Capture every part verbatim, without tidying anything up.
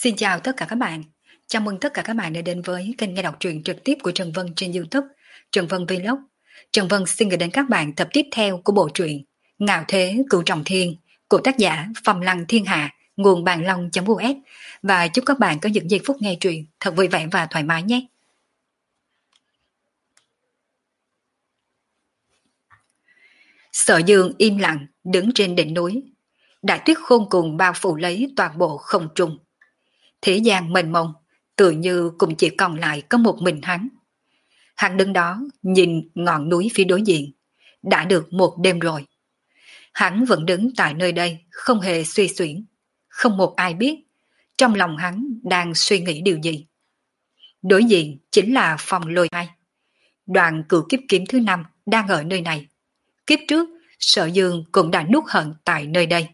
Xin chào tất cả các bạn. Chào mừng tất cả các bạn đã đến với kênh nghe đọc truyện trực tiếp của Trần Vân trên YouTube, Trần Vân Vlog. Trần Vân xin gửi đến các bạn tập tiếp theo của bộ truyện Ngạo Thế Cửu Trọng Thiên của tác giả Phàm Lăng Thiên Hạ, nguồn bàn long.us, và chúc các bạn có những giây phút nghe truyện thật vui vẻ và thoải mái nhé. Sở Dương im lặng đứng trên đỉnh núi, đại tuyết khôn cùng bao phủ lấy toàn bộ không trung. Thế gian mênh mông, tự như cũng chỉ còn lại có một mình hắn. Hắn đứng đó nhìn ngọn núi phía đối diện. Đã được một đêm rồi. Hắn vẫn đứng tại nơi đây, không hề suy xuyển. Không một ai biết trong lòng hắn đang suy nghĩ điều gì. Đối diện chính là phòng lôi hai. Đoàn cửu kiếp kiếm thứ năm đang ở nơi này. Kiếp trước, Sở Dương cũng đã nuốt hận tại nơi đây.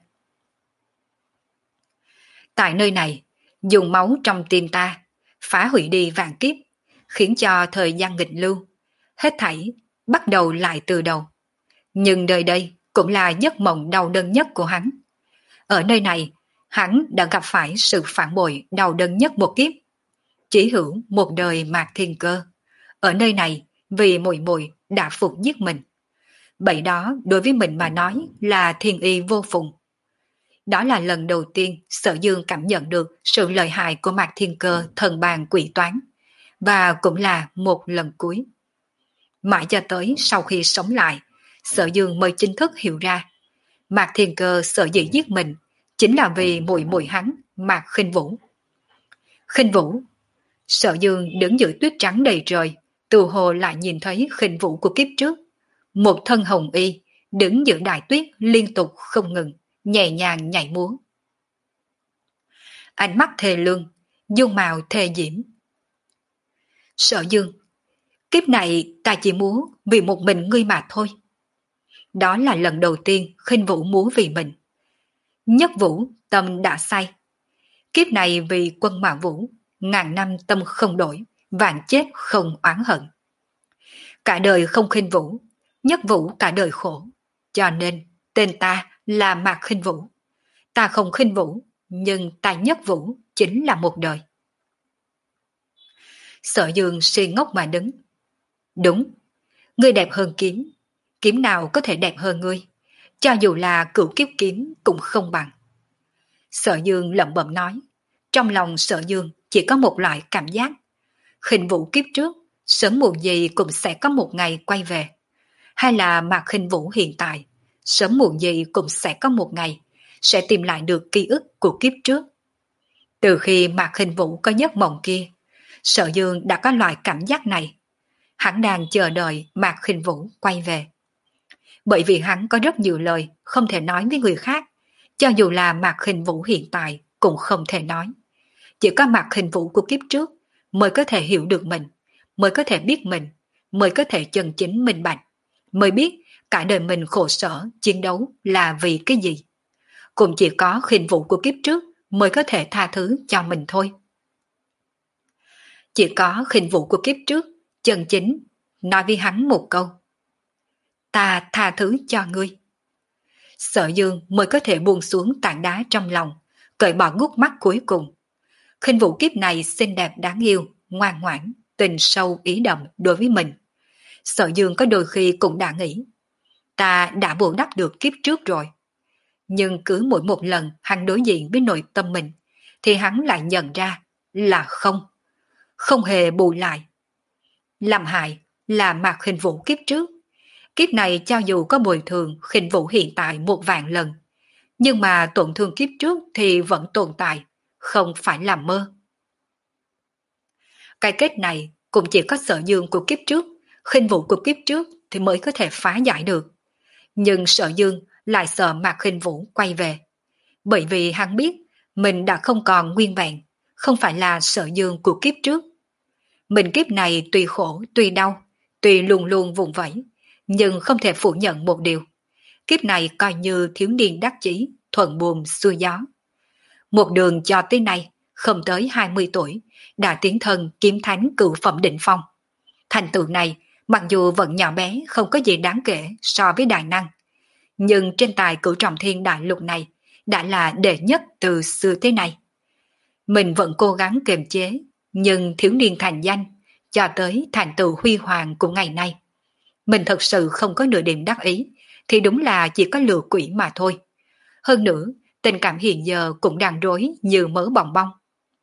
Tại nơi này, dùng máu trong tim ta, phá hủy đi vạn kiếp, khiến cho thời gian nghịch lưu, hết thảy bắt đầu lại từ đầu. Nhưng nơi đây cũng là giấc mộng đau đớn nhất của hắn. Ở nơi này, hắn đã gặp phải sự phản bội đau đớn nhất một kiếp. Chỉ hữu một đời Mạc Thiên Cơ. Ở nơi này, vì muội muội đã phục giết mình. Vậy đó đối với mình mà nói là thiên y vô phùng. Đó là lần đầu tiên Sở Dương cảm nhận được sự lợi hại của Mạc Thiên Cơ thần bàn quỷ toán, và cũng là một lần cuối. Mãi cho tới sau khi sống lại, Sở Dương mới chính thức hiểu ra, Mạc Thiên Cơ sở dĩ giết mình chính là vì muội muội hắn, Mạc Khinh Vũ. Khinh Vũ. Sở Dương đứng giữa tuyết trắng đầy trời, từ hồ lại nhìn thấy Khinh Vũ của kiếp trước. Một thân hồng y, đứng giữa đại tuyết liên tục không ngừng, nhẹ nhàng nhảy múa. Ánh mắt thề lương, dung mạo thề diễm. Sở Dương, kiếp này ta chỉ múa vì một mình ngươi mà thôi. Đó là lần đầu tiên Khinh Vũ múa vì mình. Nhất Vũ tâm đã say. Kiếp này vì quân Mã Vũ, ngàn năm tâm không đổi, vạn chết không oán hận. Cả đời không Khinh Vũ, Nhất Vũ cả đời khổ. Cho nên tên ta là Mạc Khinh Vũ. Ta không Khinh Vũ, nhưng ta Nhất Vũ chính là một đời. Sở Dương si ngốc mà đứng. Đúng, ngươi đẹp hơn kiếm. Kiếm nào có thể đẹp hơn ngươi? Cho dù là cửu kiếp kiếm cũng không bằng. Sở Dương lẩm bẩm nói. Trong lòng Sở Dương chỉ có một loại cảm giác. Khinh Vũ kiếp trước, sớm muộn gì cũng sẽ có một ngày quay về. Hay là Mạc Khinh Vũ hiện tại, sớm muộn gì cũng sẽ có một ngày sẽ tìm lại được ký ức của kiếp trước. Từ khi Mạc Khinh Vũ có giấc mộng kia, Sở Dương đã có loại cảm giác này. Hắn đang chờ đợi Mạc Khinh Vũ quay về. Bởi vì hắn có rất nhiều lời không thể nói với người khác, cho dù là Mạc Khinh Vũ hiện tại cũng không thể nói. Chỉ có Mạc Khinh Vũ của kiếp trước mới có thể hiểu được mình, mới có thể biết mình, mới có thể chân chính minh bạch, mới biết cả đời mình khổ sở chiến đấu là vì cái gì. Cũng chỉ có Khinh Vũ của kiếp trước mới có thể tha thứ cho mình thôi. Chỉ có Khinh Vũ của kiếp trước chân chính nói với hắn một câu: ta tha thứ cho ngươi. Sở Dương mới có thể buông xuống tảng đá trong lòng, cởi bỏ gút mắt cuối cùng. Khinh Vũ kiếp này xinh đẹp đáng yêu, ngoan ngoãn, tình sâu ý đậm đối với mình. Sở Dương có đôi khi cũng đã nghĩ, ta đã bù đắp được kiếp trước rồi. Nhưng cứ mỗi một lần hắn đối diện với nội tâm mình, thì hắn lại nhận ra là không, không hề bù lại. Làm hại là Mạc Khinh Vũ kiếp trước. Kiếp này cho dù có bồi thường Khinh Vũ hiện tại một vạn lần, nhưng mà tổn thương kiếp trước thì vẫn tồn tại, không phải là mơ. Cái kết này cũng chỉ có Sở Dương của kiếp trước, Khinh Vũ của kiếp trước thì mới có thể phá giải được. Nhưng Sở Dương lại sợ Mạc Khinh Vũ quay về. Bởi vì hắn biết mình đã không còn nguyên vẹn, không phải là Sở Dương của kiếp trước. Mình kiếp này tuy khổ, tuy đau, tuy luôn luôn vùng vẫy, nhưng không thể phủ nhận một điều. Kiếp này coi như thiếu niên đắc chí, thuận buồm xuôi gió. Một đường cho tới nay, không tới hai mươi tuổi, đã tiến thân kiếm thánh cửu phẩm đỉnh phong. Thành tựu này, mặc dù vẫn nhỏ bé không có gì đáng kể so với đại năng, nhưng trên tài cửu trọng thiên đại lục này đã là đệ nhất từ xưa tới nay. Mình vẫn cố gắng kiềm chế, nhưng thiếu niên thành danh, cho tới thành tựu huy hoàng của ngày nay. Mình thật sự không có nửa điểm đắc ý, thì đúng là chỉ có lừa quỷ mà thôi. Hơn nữa, tình cảm hiện giờ cũng đang rối như mớ bòng bong.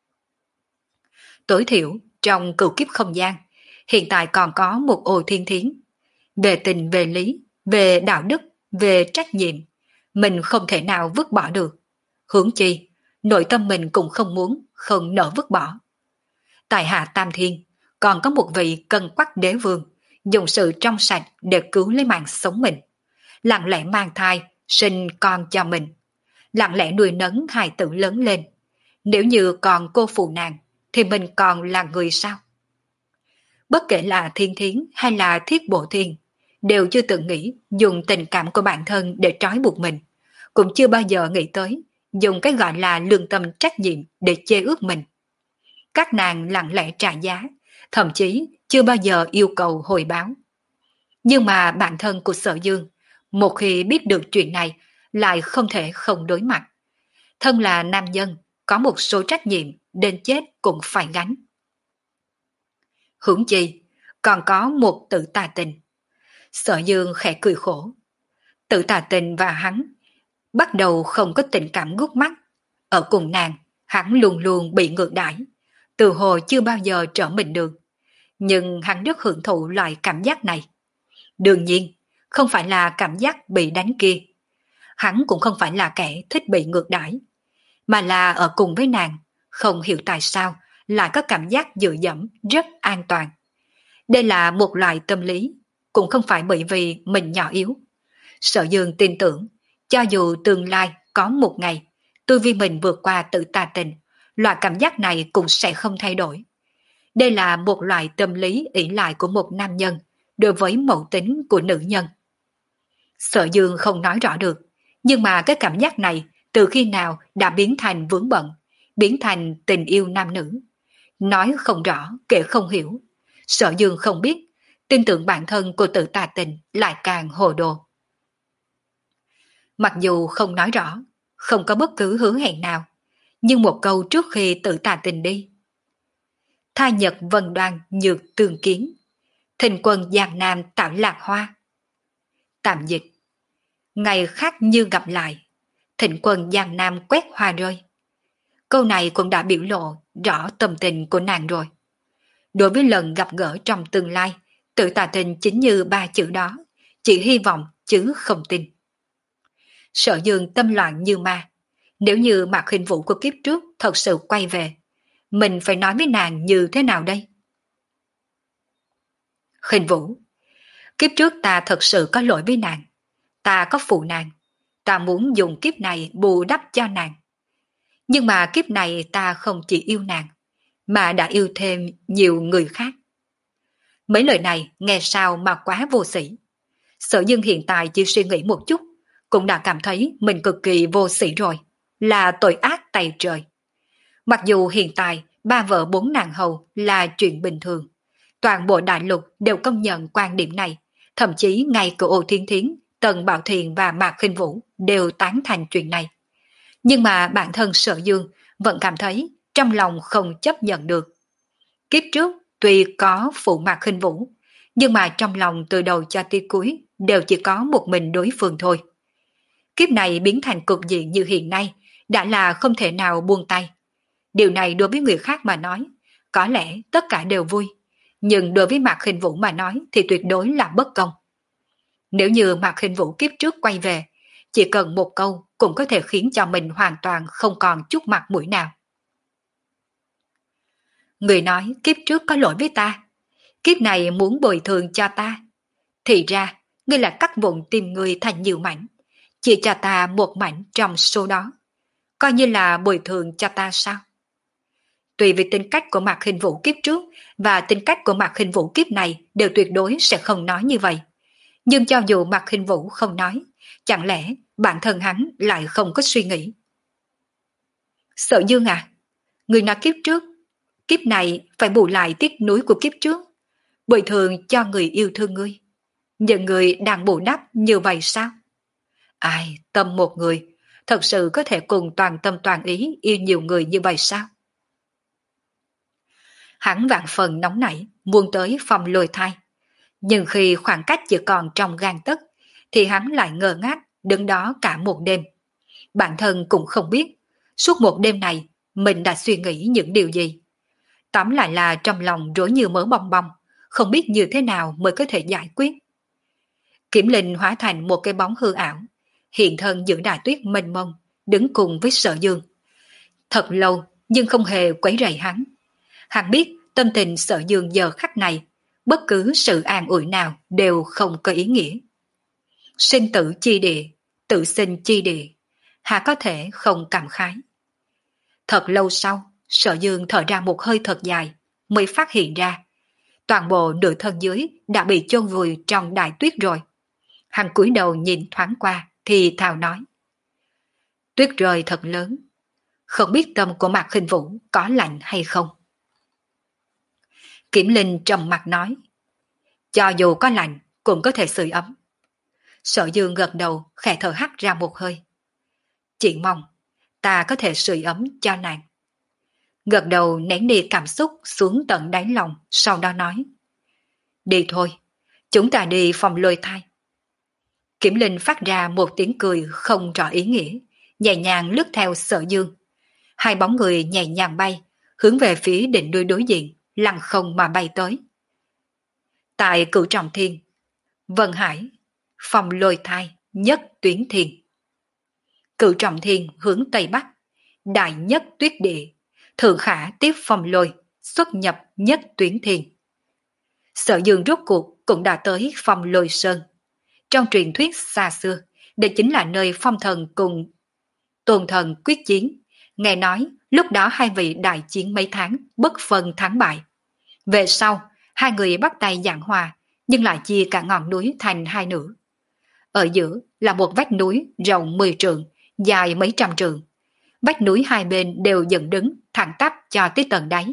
Tối thiểu, trong cửu kiếp không gian, hiện tại còn có một Ô Thiên Thiến. Về tình về lý, về đạo đức, về trách nhiệm, mình không thể nào vứt bỏ được. Huống chi, nội tâm mình cũng không muốn, không nỡ vứt bỏ. Tại Hạ Tam Thiên, còn có một vị cân quắc đế vương, dùng sự trong sạch để cứu lấy mạng sống mình. Lặng lẽ mang thai, sinh con cho mình. Lặng lẽ nuôi nấng hài tử lớn lên. Nếu như còn cô phụ nàng, thì mình còn là người sao? Bất kể là Thiên Thiến hay là Thiết Bộ Thiên, đều chưa từng nghĩ dùng tình cảm của bản thân để trói buộc mình. Cũng chưa bao giờ nghĩ tới dùng cái gọi là lương tâm trách nhiệm để chê ước mình. Các nàng lặng lẽ trả giá, thậm chí chưa bao giờ yêu cầu hồi báo. Nhưng mà bản thân của Sở Dương, một khi biết được chuyện này, lại không thể không đối mặt. Thân là nam nhân, có một số trách nhiệm, đến chết cũng phải gánh. Hưởng chi, còn có một Tử Tà Tình. Sở Dương khẽ cười khổ. Tử Tà Tình và hắn bắt đầu không có tình cảm gút mắt. Ở cùng nàng, hắn luôn luôn bị ngược đãi, từ hồi chưa bao giờ trở mình được. Nhưng hắn rất hưởng thụ loại cảm giác này. Đương nhiên, không phải là cảm giác bị đánh kia. Hắn cũng không phải là kẻ thích bị ngược đãi, mà là ở cùng với nàng, không hiểu tại sao lại có cảm giác dựa dẫm rất an toàn. Đây là một loại tâm lý, cũng không phải bởi vì mình nhỏ yếu. Sở Dương tin tưởng, cho dù tương lai có một ngày, tôi vì mình vượt qua Tử Tà Tình, loại cảm giác này cũng sẽ không thay đổi. Đây là một loại tâm lý ỷ lại của một nam nhân đối với mẫu tính của nữ nhân. Sở Dương không nói rõ được, nhưng mà cái cảm giác này từ khi nào đã biến thành vướng bận, biến thành tình yêu nam nữ. Nói không rõ, kể không hiểu. Sở Dương không biết, tin tưởng bản thân của Tử Tà Tình lại càng hồ đồ. Mặc dù không nói rõ, không có bất cứ hứa hẹn nào, nhưng một câu trước khi Tử Tà Tình đi. Tha nhật vân đoan nhược tường kiến, thình quân giang nam tạo lạc hoa. Tạm dịch. Ngày khác như gặp lại, thịnh quân giang nam quét hoa rơi. Câu này cũng đã biểu lộ rõ tâm tình của nàng rồi. Đối với lần gặp gỡ trong tương lai, Tử Tà Tình chính như ba chữ đó, chỉ hy vọng chứ không tin. Sở Dương tâm loạn như ma. Nếu như Mạc Hình Vũ của kiếp trước thật sự quay về, mình phải nói với nàng như thế nào đây? Hình Vũ, kiếp trước ta thật sự có lỗi với nàng. Ta có phụ nàng. Ta muốn dùng kiếp này bù đắp cho nàng. Nhưng mà kiếp này ta không chỉ yêu nàng, mà đã yêu thêm nhiều người khác. Mấy lời này nghe sao mà quá vô sĩ. Sở Dương hiện tại chỉ suy nghĩ một chút, cũng đã cảm thấy mình cực kỳ vô sĩ rồi, là tội ác tày trời. Mặc dù hiện tại ba vợ bốn nàng hầu là chuyện bình thường, toàn bộ đại lục đều công nhận quan điểm này, thậm chí ngay cả Ô Thiên Thiến, Tần Bảo Thiền và Mạc Khinh Vũ đều tán thành chuyện này. Nhưng mà bản thân Sở Dương vẫn cảm thấy trong lòng không chấp nhận được. Kiếp trước tuy có phụ Mạc Khinh Vũ, nhưng mà trong lòng từ đầu cho tới cuối đều chỉ có một mình đối phương thôi. Kiếp này biến thành cục diện như hiện nay đã là không thể nào buông tay. Điều này đối với người khác mà nói, có lẽ tất cả đều vui, nhưng đối với Mạc Khinh Vũ mà nói thì tuyệt đối là bất công. Nếu như Mạc Khinh Vũ kiếp trước quay về, chỉ cần một câu cũng có thể khiến cho mình hoàn toàn không còn chút mặt mũi nào. Người nói kiếp trước có lỗi với ta, kiếp này muốn bồi thường cho ta. Thì ra, ngươi là cắt vụn tim người thành nhiều mảnh, chỉ cho ta một mảnh trong số đó. Coi như là bồi thường cho ta sao? Tùy vì tính cách của Mạc Khinh Vũ kiếp trước và tính cách của Mạc Khinh Vũ kiếp này đều tuyệt đối sẽ không nói như vậy. Nhưng cho dù Mạc Khinh Vũ không nói, chẳng lẽ bản thân hắn lại không có suy nghĩ? Sở Dương à, người nói kiếp trước, kiếp này phải bù lại tiếc nuối của kiếp trước, bồi thường cho người yêu thương ngươi. Những người đang bù đắp như vậy sao? Ai, tâm một người, thật sự có thể cùng toàn tâm toàn ý yêu nhiều người như vậy sao? Hắn vạn phần nóng nảy, muốn tới phòng lôi thai. Nhưng khi khoảng cách chỉ còn trong gang tấc, thì hắn lại ngơ ngác đứng đó cả một đêm. Bản thân cũng không biết, suốt một đêm này mình đã suy nghĩ những điều gì. Tóm lại là trong lòng rối như mớ bong bong, không biết như thế nào mới có thể giải quyết. Kiểm Linh hóa thành một cái bóng hư ảo, hiện thân giữa đại tuyết mênh mông, đứng cùng với Sở Dương. Thật lâu nhưng không hề quấy rầy hắn. Hắn biết tâm tình Sở Dương giờ khắc này, bất cứ sự an ủi nào đều không có ý nghĩa. Sinh tử chi địa, tự sinh chi địa, hà có thể không cảm khái. Thật lâu sau, Sở Dương thở ra một hơi thật dài, mới phát hiện ra toàn bộ nửa thân dưới đã bị chôn vùi trong đại tuyết rồi. Hắn cúi đầu nhìn thoáng qua thì thào nói: tuyết rơi thật lớn, không biết tâm của Mạc Khinh Vũ có lạnh hay không. Kiểm Linh trầm mặt nói: cho dù có lạnh cũng có thể sưởi ấm. Sở Dương gật đầu khẽ thở hắt ra một hơi: chỉ mong ta có thể sưởi ấm cho nàng. Gật đầu nén đi cảm xúc xuống tận đáy lòng, sau đó nói: đi thôi, chúng ta đi phòng lôi thai. Kiểm Linh phát ra một tiếng cười không rõ ý nghĩa, nhẹ nhàng lướt theo Sở Dương. Hai bóng người nhẹ nhàng bay, hướng về phía đỉnh núi đối diện, lăng không mà bay tới. Tại Cửu Trọng Thiên, Vân Hải, phòng lôi thai, nhất tuyến thiên. Cửu Trọng Thiên hướng Tây Bắc, đại nhất tuyết địa, thượng khả tiếp phòng lôi, xuất nhập nhất tuyến thiên. Sở Dương rốt cuộc cũng đã tới phòng lôi sơn. Trong truyền thuyết xa xưa, đây chính là nơi phong thần cùng tôn thần quyết chiến. Nghe nói lúc đó hai vị đại chiến mấy tháng, bất phân thắng bại. Về sau, hai người bắt tay giảng hòa, nhưng lại chia cả ngọn núi thành hai nửa. Ở giữa là một vách núi rộng mười trượng, dài mấy trăm trượng. Vách núi hai bên đều dựng đứng thẳng tắp cho tới tận đáy.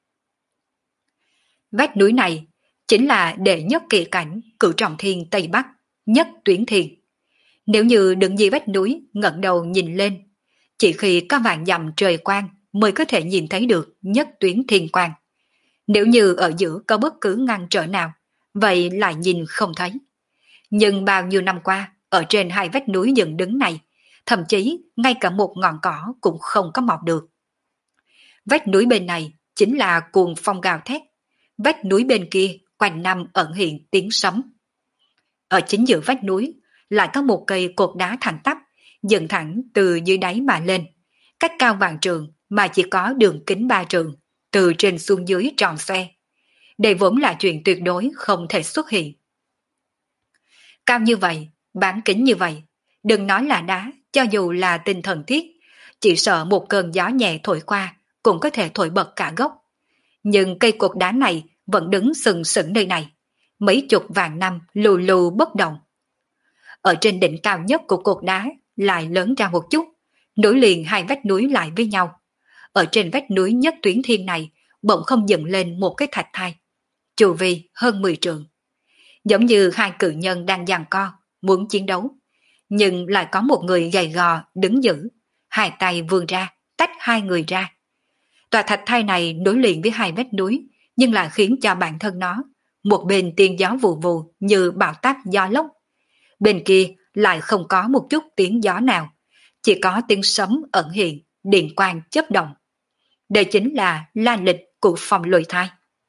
Vách núi này chính là đệ nhất kỳ cảnh Cửu Trọng Thiên Tây Bắc, nhất tuyến thiên. Nếu như đứng dưới vách núi ngẩng đầu nhìn lên, chỉ khi có vạn dặm trời quang mới có thể nhìn thấy được nhất tuyến thiên quang. Nếu như ở giữa có bất cứ ngăn trở nào, vậy lại nhìn không thấy. Nhưng bao nhiêu năm qua, ở trên hai vách núi dựng đứng này, thậm chí ngay cả một ngọn cỏ cũng không có mọc được. Vách núi bên này chính là cuồng phong gào thét, vách núi bên kia quanh năm ẩn hiện tiếng sấm. Ở chính giữa vách núi lại có một cây cột đá thẳng tắp, dựng thẳng từ dưới đáy mà lên, cách cao vạn trượng mà chỉ có đường kính ba trượng, từ trên xuống dưới tròn xoe. Đây vốn là chuyện tuyệt đối không thể xuất hiện. Cao như vậy, bán kính như vậy, đừng nói là đá, cho dù là tinh thần thiết, chỉ sợ một cơn gió nhẹ thổi qua cũng có thể thổi bật cả gốc. Nhưng cây cột đá này vẫn đứng sừng sững nơi này, mấy chục vạn năm lù lù bất động. Ở trên đỉnh cao nhất của cột đá lại lớn ra một chút, nối liền hai vách núi lại với nhau. Ở trên vách núi nhất tuyến thiên này bỗng không dựng lên một cái thạch thai, chu vi hơn mười trượng. Giống như hai cự nhân đang giằng co, muốn chiến đấu. Nhưng lại có một người gầy gò đứng giữ, hai tay vươn ra, tách hai người ra. Tòa thạch thai này nối liền với hai vách núi, nhưng lại khiến cho bản thân nó, một bên tiếng gió vù vù như bão táp gió lốc. Bên kia lại không có một chút tiếng gió nào, chỉ có tiếng sấm ẩn hiện, điện quang chớp động. Đây chính là la lịch của phòng lôi thai.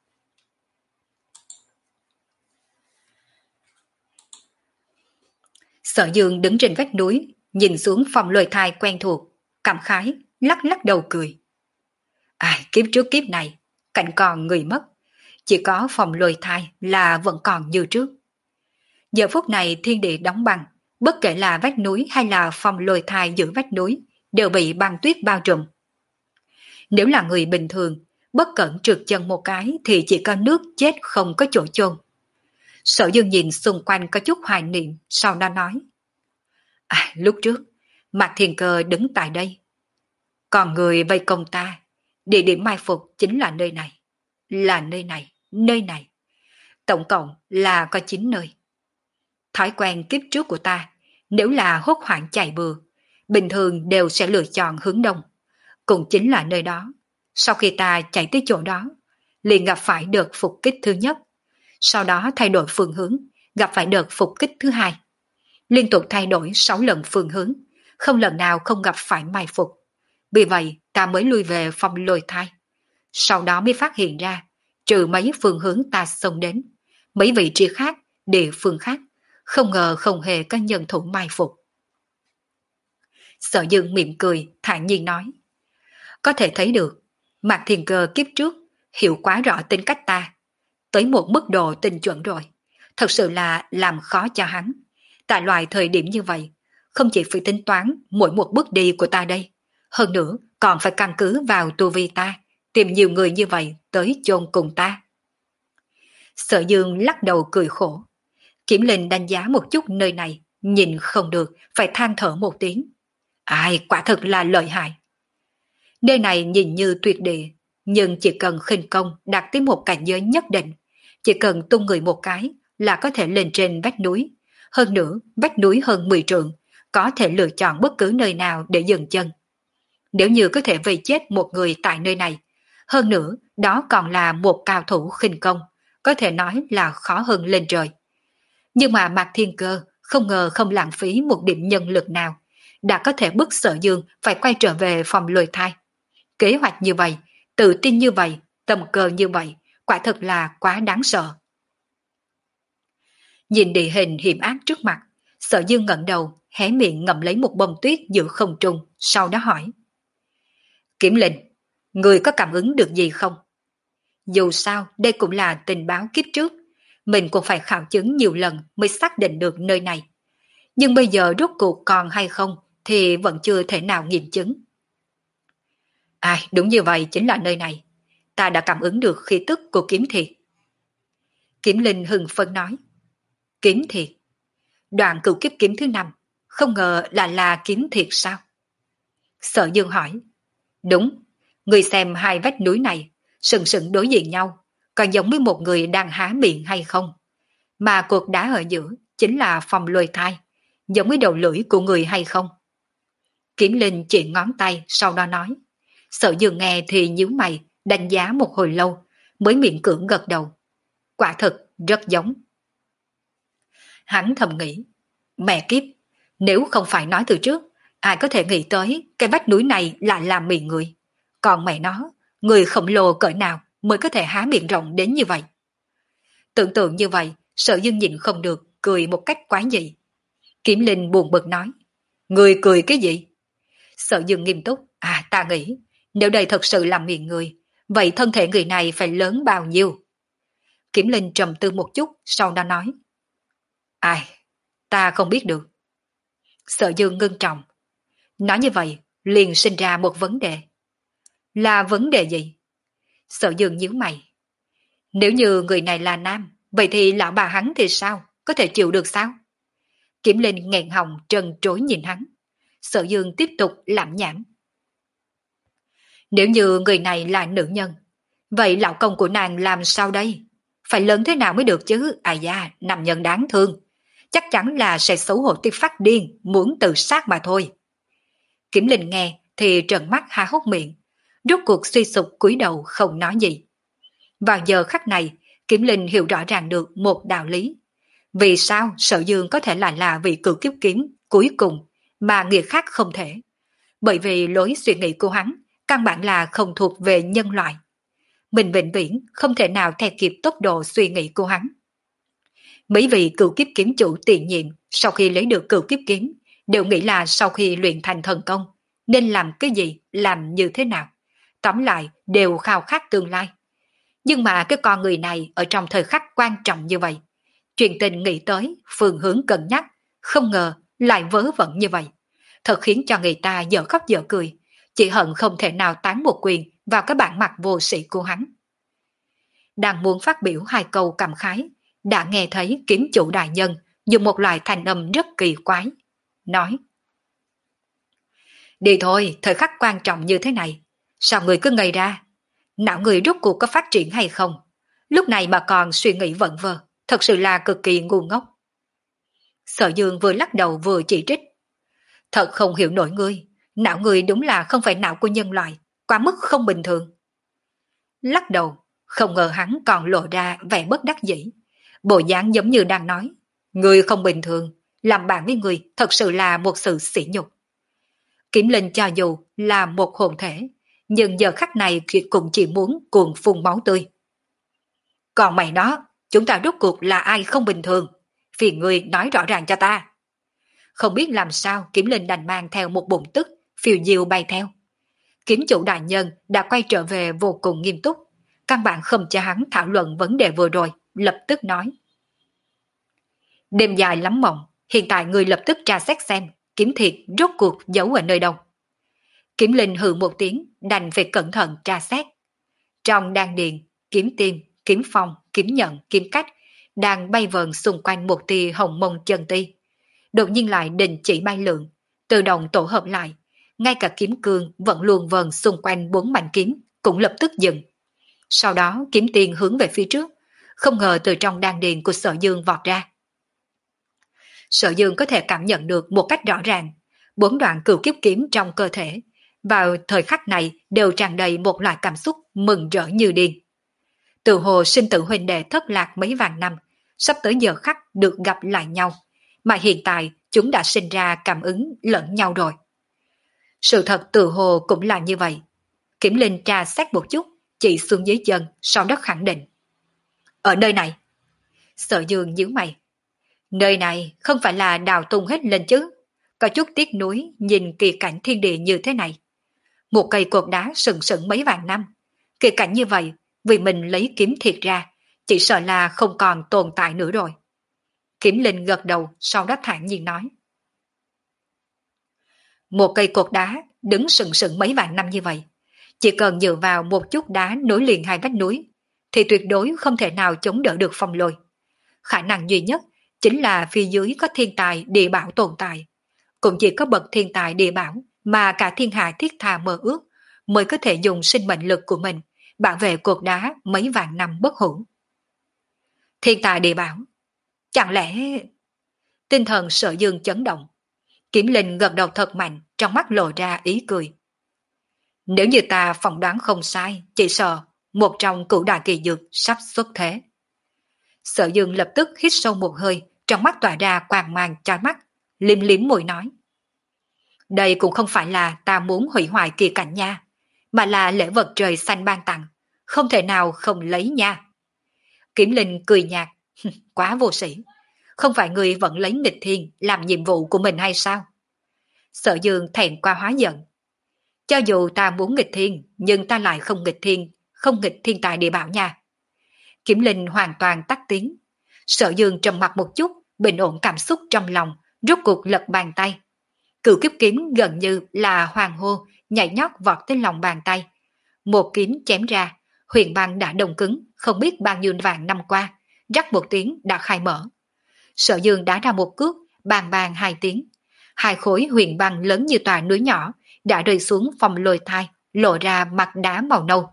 Sở Dương đứng trên vách núi, nhìn xuống phòng lôi thai quen thuộc, cảm khái, lắc lắc đầu cười. Ai, kiếp trước kiếp này, cảnh còn người mất, chỉ có phòng lôi thai là vẫn còn như trước. Giờ phút này thiên địa đóng băng, bất kể là vách núi hay là phòng lôi thai giữa vách núi, đều bị băng tuyết bao trùm. Nếu là người bình thường, bất cẩn trượt chân một cái thì chỉ có nước chết không có chỗ chôn. Sở Dương nhìn xung quanh có chút hoài niệm, sau đó nói. À, lúc trước, Mạc Thiên Cơ đứng tại đây. Còn người vây công ta, địa điểm mai phục chính là nơi này. Là nơi này, nơi này. Tổng cộng là có chín nơi. Thói quen kiếp trước của ta, nếu là hốt hoảng chạy bừa, bình thường đều sẽ lựa chọn hướng đông. Cũng chính là nơi đó. Sau khi ta chạy tới chỗ đó, liền gặp phải đợt phục kích thứ nhất, sau đó thay đổi phương hướng, gặp phải đợt phục kích thứ hai. Liên tục thay đổi sáu lần phương hướng, không lần nào không gặp phải mai phục. Vì vậy ta mới lui về phong lôi thai. Sau đó mới phát hiện ra, trừ mấy phương hướng ta xông đến, mấy vị trí khác, địa phương khác, không ngờ không hề có nhân thủ mai phục. Sở Dương mỉm cười, thản nhiên nói. Có thể thấy được, Mạc Thiên Cơ kiếp trước hiểu quá rõ tính cách ta, tới một mức độ tinh chuẩn rồi. Thật sự là làm khó cho hắn. Tại loại thời điểm như vậy, không chỉ phải tính toán mỗi một bước đi của ta đây, hơn nữa còn phải căn cứ vào tu vi ta, tìm nhiều người như vậy tới chôn cùng ta. Sở Dương lắc đầu cười khổ. Kiểm Linh đánh giá một chút nơi này, nhìn không được, phải than thở một tiếng. Ai, quả thật là lợi hại. Nơi này nhìn như tuyệt địa, nhưng chỉ cần khinh công đạt tới một cảnh giới nhất định, chỉ cần tung người một cái là có thể lên trên vách núi. Hơn nữa, vách núi hơn mười trượng, có thể lựa chọn bất cứ nơi nào để dừng chân. Nếu như có thể vây chết một người tại nơi này, hơn nữa đó còn là một cao thủ khinh công, có thể nói là khó hơn lên trời. Nhưng mà Mạc Thiên Cơ không ngờ không lãng phí một điểm nhân lực nào, đã có thể bức Sở Dương phải quay trở về phòng lôi thai. Kế hoạch như vậy, tự tin như vậy, tầm cờ như vậy, quả thật là quá đáng sợ. Nhìn địa hình hiểm ác trước mặt, Sở Dương ngẩng đầu, hé miệng ngậm lấy một bông tuyết giữa không trung, sau đó hỏi. Kiểm Linh, người có cảm ứng được gì không? Dù sao, đây cũng là tình báo kiếp trước, mình cũng phải khảo chứng nhiều lần mới xác định được nơi này. Nhưng bây giờ rốt cuộc còn hay không thì vẫn chưa thể nào nghiệm chứng. À, đúng như vậy chính là nơi này. Ta đã cảm ứng được khí tức của kiếm thiệt. Kiểm Linh hừng phấn nói. Kiếm thiệt? Đoạn cửu kiếp kiếm thứ năm, không ngờ là là kiếm thiệt sao? Sở Dương hỏi. Đúng, người xem hai vách núi này, sừng sững đối diện nhau, còn giống với một người đang há miệng hay không? Mà cột đá ở giữa chính là phòng lôi thai, giống với đầu lưỡi của người hay không? Kiếm Linh chỉ ngón tay sau đó nói. Sở Dương nghe thì nhíu mày, đánh giá một hồi lâu, mới miệng cưỡng gật đầu. Quả thật, rất giống. Hắn thầm nghĩ, mẹ kiếp, nếu không phải nói từ trước, ai có thể nghĩ tới cái vách núi này lại là miệng người. Còn mẹ nó, người khổng lồ cỡ nào mới có thể há miệng rộng đến như vậy? Tưởng tượng như vậy, Sở Dương nhịn không được, cười một cách quái dị. Kiếm Linh buồn bực nói, người cười cái gì? Sở Dương nghiêm túc, à ta nghĩ, nếu đây thật sự là miệng người, vậy thân thể người này phải lớn bao nhiêu? Kiếm Linh trầm tư một chút, sau đó nói, ai, ta không biết được. Sở Dương ngưng trọng, nói như vậy, liền sinh ra một vấn đề. Là vấn đề gì? Sở Dương nhíu mày. Nếu như người này là nam, vậy thì lão bà hắn thì sao? Có thể chịu được sao? Kiếm Linh nghẹn họng trần trối nhìn hắn. Sở Dương tiếp tục lẩm nhẩm. Nếu như người này là nữ nhân, vậy lão công của nàng làm sao đây? Phải lớn thế nào mới được chứ? À da, nam nhân đáng thương. Chắc chắn là sẽ xấu hổ tới phát điên, muốn tự sát mà thôi. Kiếm Linh nghe thì trợn mắt há hốc miệng, rốt cuộc suy sụp cúi đầu không nói gì. Vào giờ khắc này, Kiếm Linh hiểu rõ ràng được một đạo lý. Vì sao Sở Dương có thể lại là vị cửu kiếp kiếm cuối cùng mà người khác không thể? Bởi vì lối suy nghĩ của hắn căn bản là không thuộc về nhân loại. Mình vĩnh viễn không thể nào theo kịp tốc độ suy nghĩ của hắn. Mấy vị cửu kiếp kiếm chủ tiền nhiệm sau khi lấy được cửu kiếp kiếm đều nghĩ là sau khi luyện thành thần công nên làm cái gì, làm như thế nào. Tóm lại đều khao khát tương lai. Nhưng mà cái con người này ở trong thời khắc quan trọng như vậy, chuyện tình nghĩ tới, phương hướng cân nhắc, không ngờ lại vớ vẩn như vậy. Thật khiến cho người ta dở khóc dở cười, chỉ hận không thể nào tán một quyền vào cái bản mặt vô sĩ của hắn. Đang muốn phát biểu hai câu cảm khái, đã nghe thấy kiếm chủ đại nhân dùng một loại thanh âm rất kỳ quái, nói. Đi thôi, thời khắc quan trọng như thế này, sao người cứ ngây ra? Não người rốt cuộc có phát triển hay không? Lúc này mà còn suy nghĩ vẩn vơ, thật sự là cực kỳ ngu ngốc. Sở Dương vừa lắc đầu vừa chỉ trích. Thật không hiểu nổi ngươi, não người đúng là không phải não của nhân loại, quá mức không bình thường. Lắc đầu, Không ngờ hắn còn lộ ra vẻ bất đắc dĩ. Bộ dáng giống như đang nói, người không bình thường, làm bạn với người thật sự là một sự sỉ nhục. Kiếm Linh cho dù là một hồn thể, nhưng giờ khắc này cũng chỉ muốn cuồng phun máu tươi. Còn mày đó, chúng ta rốt cuộc là ai không bình thường? Phiền người nói rõ ràng cho ta. Không biết làm sao Kiếm Linh đành mang theo một bụng tức, phiêu diêu bay theo. Kiếm chủ đại nhân đã quay trở về vô cùng nghiêm túc, căn bản không cho hắn thảo luận vấn đề vừa rồi, lập tức nói. Đêm dài lắm mộng, hiện tại người lập tức tra xét xem, kiếm thiệt rốt cuộc giấu ở nơi đâu. Kiếm Linh hừ một tiếng, đành phải cẩn thận tra xét. Trong đan điền, kiếm tim, kiếm phong, kiếm nhận, kiếm cách, đang bay vờn xung quanh một tia hồng mông chân ti. Đột nhiên lại đình chỉ bay lượn, tự động tổ hợp lại. Ngay cả kiếm cương vẫn luôn vờn xung quanh bốn mảnh kiếm, cũng lập tức dừng. Sau đó kiếm tiên hướng về phía trước, không ngờ từ trong đan điền của Sở Dương vọt ra. Sở Dương có thể cảm nhận được một cách rõ ràng, bốn đoạn cửu kiếp kiếm trong cơ thể, vào thời khắc này đều tràn đầy một loại cảm xúc mừng rỡ như điên. Từ hồ sinh tử huynh đệ thất lạc mấy vạn năm, sắp tới giờ khắc được gặp lại nhau, mà hiện tại chúng đã sinh ra cảm ứng lẫn nhau rồi. Sự thật từ hồ cũng là như vậy. Kiểm Linh tra xét một chút, chỉ xuống dưới chân, sau đó khẳng định. Ở nơi này. Sở Dương nhíu mày. Nơi này không phải là đào tung hết lên chứ. Có chút tiếc nuối nhìn kỳ cảnh thiên địa như thế này. Một cây cột đá sừng sững mấy vạn năm. Kỳ cảnh như vậy, vì mình lấy kiếm thiệt ra, chỉ sợ là không còn tồn tại nữa rồi. Kiếm Linh gật đầu, sau đó thản nhiên nói. Một cây cột đá đứng sừng sững mấy vạn năm như vậy, chỉ cần dựa vào một chút đá nối liền hai vách núi, thì tuyệt đối không thể nào chống đỡ được phong lôi. Khả năng duy nhất chính là phía dưới có thiên tài địa bảo tồn tại. Cũng chỉ có bậc thiên tài địa bảo mà cả thiên hạ thiết tha mơ ước mới có thể dùng sinh mệnh lực của mình bảo vệ cột đá mấy vạn năm bất hủ. Thiên tài địa bảo? Chẳng lẽ... Tinh thần Sở Dương chấn động. Kiếm Linh gật đầu thật mạnh, trong mắt lộ ra ý cười. Nếu như ta phỏng đoán không sai, chỉ sợ một trong cửu đại kỳ dược sắp xuất thế. Sở Dương lập tức hít sâu một hơi, trong mắt tỏa ra quang mang chói mắt, liếm liếm môi nói. Đây cũng không phải là ta muốn hủy hoại kỳ cảnh nha, mà là lễ vật trời xanh ban tặng, không thể nào không lấy nha. Kiếm Linh cười nhạt, quá vô sĩ, không phải người vẫn lấy nghịch thiên làm nhiệm vụ của mình hay sao? Sở Dương thẹn qua hóa giận. Cho dù ta muốn nghịch thiên, nhưng ta lại không nghịch thiên, không nghịch thiên tài địa bảo nha. Kiếm Linh hoàn toàn tắt tiếng. Sở Dương trầm mặt một chút, bình ổn cảm xúc trong lòng, rốt cuộc lật bàn tay. Cửu kiếp kiếm gần như là hoàng hô, nhảy nhót vọt tới lòng bàn tay. Một kiếm chém ra, huyền băng đã đông cứng, không biết bao nhiêu vạn năm qua, rắc một tiếng đã khai mở. Sở Dương đã ra một cước, bang bang hai tiếng. Hai khối huyền băng lớn như tòa núi nhỏ đã rơi xuống phòng lôi thai, lộ ra mặt đá màu nâu.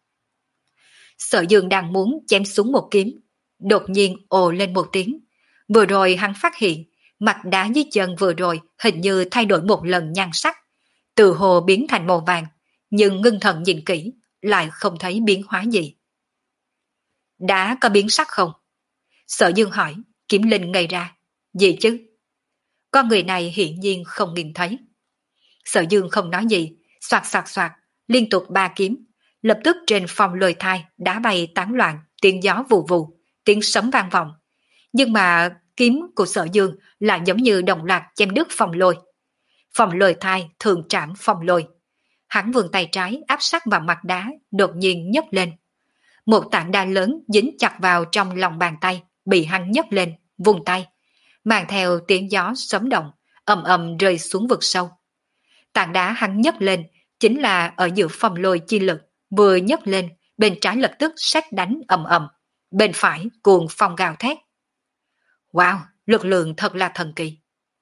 Sở Dương đang muốn chém xuống một kiếm, đột nhiên ồ lên một tiếng. Vừa rồi hắn phát hiện, mặt đá dưới chân vừa rồi hình như thay đổi một lần nhan sắc, từ hồ biến thành màu vàng, nhưng ngưng thần nhìn kỹ, lại không thấy biến hóa gì. Đá có biến sắc không? Sở Dương hỏi, Kiếm Linh ngây ra. Gì chứ? Con người này hiển nhiên không nhìn thấy. Sở Dương không nói gì, soạt soạt soạt, liên tục ba kiếm. Lập tức trên phòng lôi thai đá bay tán loạn, tiếng gió vù vù, tiếng sấm vang vọng. Nhưng mà kiếm của Sở Dương lại giống như đồng loạt chém đứt phòng lôi. Phòng lôi thai thường trảm phòng lôi. Hắn vươn tay trái áp sát vào mặt đá, đột nhiên nhấc lên. Một tảng đá lớn dính chặt vào trong lòng bàn tay, bị hắn nhấc lên, vùng tay, mang theo tiếng gió sấm động, ầm ầm rơi xuống vực sâu. Tảng đá hắn nhấc lên chính là ở giữa phòng lôi chi lực, vừa nhấc lên, bên trái lập tức sét đánh ầm ầm, bên phải cuồng phong gào thét. Wow, lực lượng thật là thần kỳ.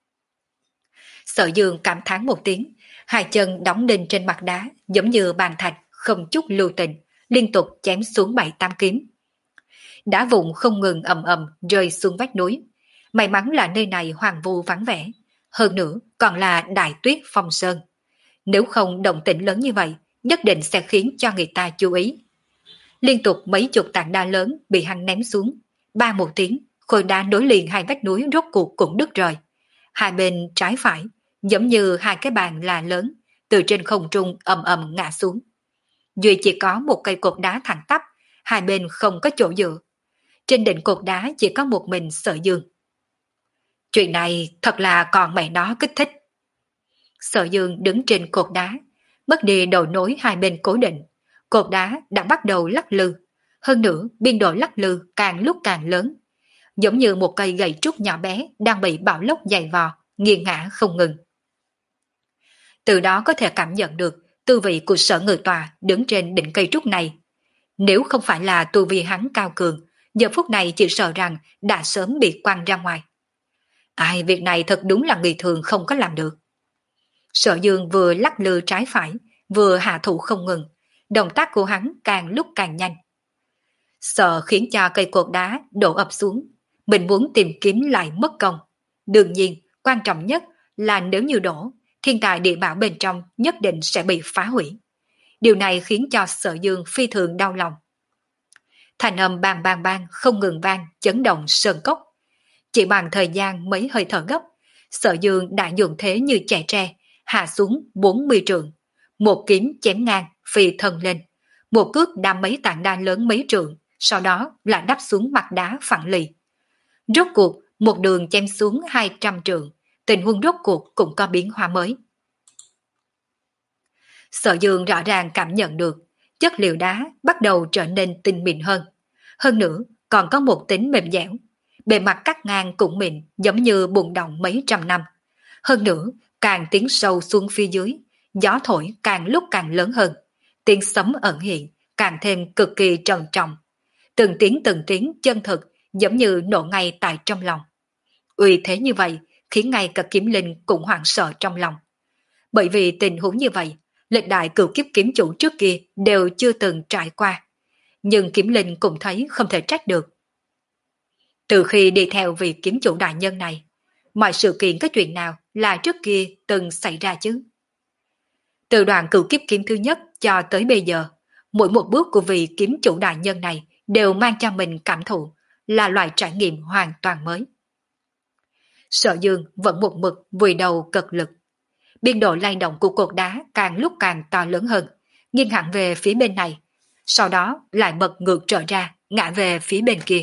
Sở Dương cảm thán một tiếng, hai chân đóng đinh trên mặt đá, giống như bàn thạch, không chút lưu tình, liên tục chém xuống bảy tám kiếm. Đá vụn không ngừng ầm ầm rơi xuống vách núi. May mắn là nơi này hoang vu vắng vẻ, hơn nữa còn là đại tuyết phong sơn. Nếu không động tĩnh lớn như vậy, nhất định sẽ khiến cho người ta chú ý. Liên tục mấy chục tảng đá lớn bị hắn ném xuống. Ba một tiếng, khối đá nối liền hai vách núi rốt cuộc cũng đứt rời. Hai bên trái phải, giống như hai cái bàn là lớn, từ trên không trung ầm ầm ngã xuống. Duy chỉ có một cây cột đá thẳng tắp, hai bên không có chỗ dựa. Trên đỉnh cột đá chỉ có một mình Sở Dương. Chuyện này thật là còn mẹ nó kích thích. Sở Dương đứng trên cột đá, mất đi đầu nối hai bên cố định. Cột đá đã bắt đầu lắc lư. Hơn nữa, biên độ lắc lư càng lúc càng lớn. Giống như một cây gậy trúc nhỏ bé đang bị bão lốc dày vò, nghiêng ngã không ngừng. Từ đó có thể cảm nhận được tư vị của Sở Ngự Tòa đứng trên đỉnh cây trúc này. Nếu không phải là tu vi hắn cao cường, giờ phút này chỉ sợ rằng đã sớm bị quăng ra ngoài. Ai, việc này thật đúng là người thường không có làm được. Sở Dương vừa lắc lư trái phải, vừa hạ thủ không ngừng, động tác của hắn càng lúc càng nhanh. Sợ khiến cho cây cột đá đổ ập xuống, mình muốn tìm kiếm lại mất công. Đương nhiên, quan trọng nhất là nếu như đổ, thiên tài địa bảo bên trong nhất định sẽ bị phá hủy. Điều này khiến cho Sở Dương phi thường đau lòng. Thành âm bang bang bang không ngừng vang, chấn động sơn cốc. Chỉ bằng thời gian mấy hơi thở gấp, Sở Dương đã dùng thế như chạy tre, hạ xuống bốn mươi trượng. Một kiếm chém ngang, phi thân lên. Một cước đâm mấy tảng đá lớn mấy trượng, sau đó là đắp xuống mặt đá phẳng lì. Rốt cuộc, một đường chém xuống hai trăm trượng, tình huống rốt cuộc cũng có biến hóa mới. Sở Dương rõ ràng cảm nhận được, chất liệu đá bắt đầu trở nên tinh mịn hơn. Hơn nữa, còn có một tính mềm dẻo. Bề mặt cắt ngang cũng mịn, giống như bùn động mấy trăm năm. Hơn nữa, càng tiến sâu xuống phía dưới, gió thổi càng lúc càng lớn hơn. Tiếng sấm ẩn hiện, càng thêm cực kỳ trầm trọng. Từng tiếng từng tiếng chân thực, giống như nổ ngay tại trong lòng. Uy thế như vậy, khiến ngay cả kiếm linh cũng hoảng sợ trong lòng. Bởi vì tình huống như vậy, lịch đại cửu kiếp kiếm chủ trước kia đều chưa từng trải qua. Nhưng kiếm linh cũng thấy không thể trách được. Từ khi đi theo vị kiếm chủ đại nhân này, mọi sự kiện có chuyện nào là trước kia từng xảy ra chứ? Từ đoạn cửu kiếp kiếm thứ nhất cho tới bây giờ, mỗi một bước của vị kiếm chủ đại nhân này đều mang cho mình cảm thụ, là loại trải nghiệm hoàn toàn mới. Sở Dương vẫn một mực vùi đầu cực lực. Biên độ lay động của cột đá càng lúc càng to lớn hơn, nghiêng hẳn về phía bên này, sau đó lại bật ngược trở ra, ngã về phía bên kia.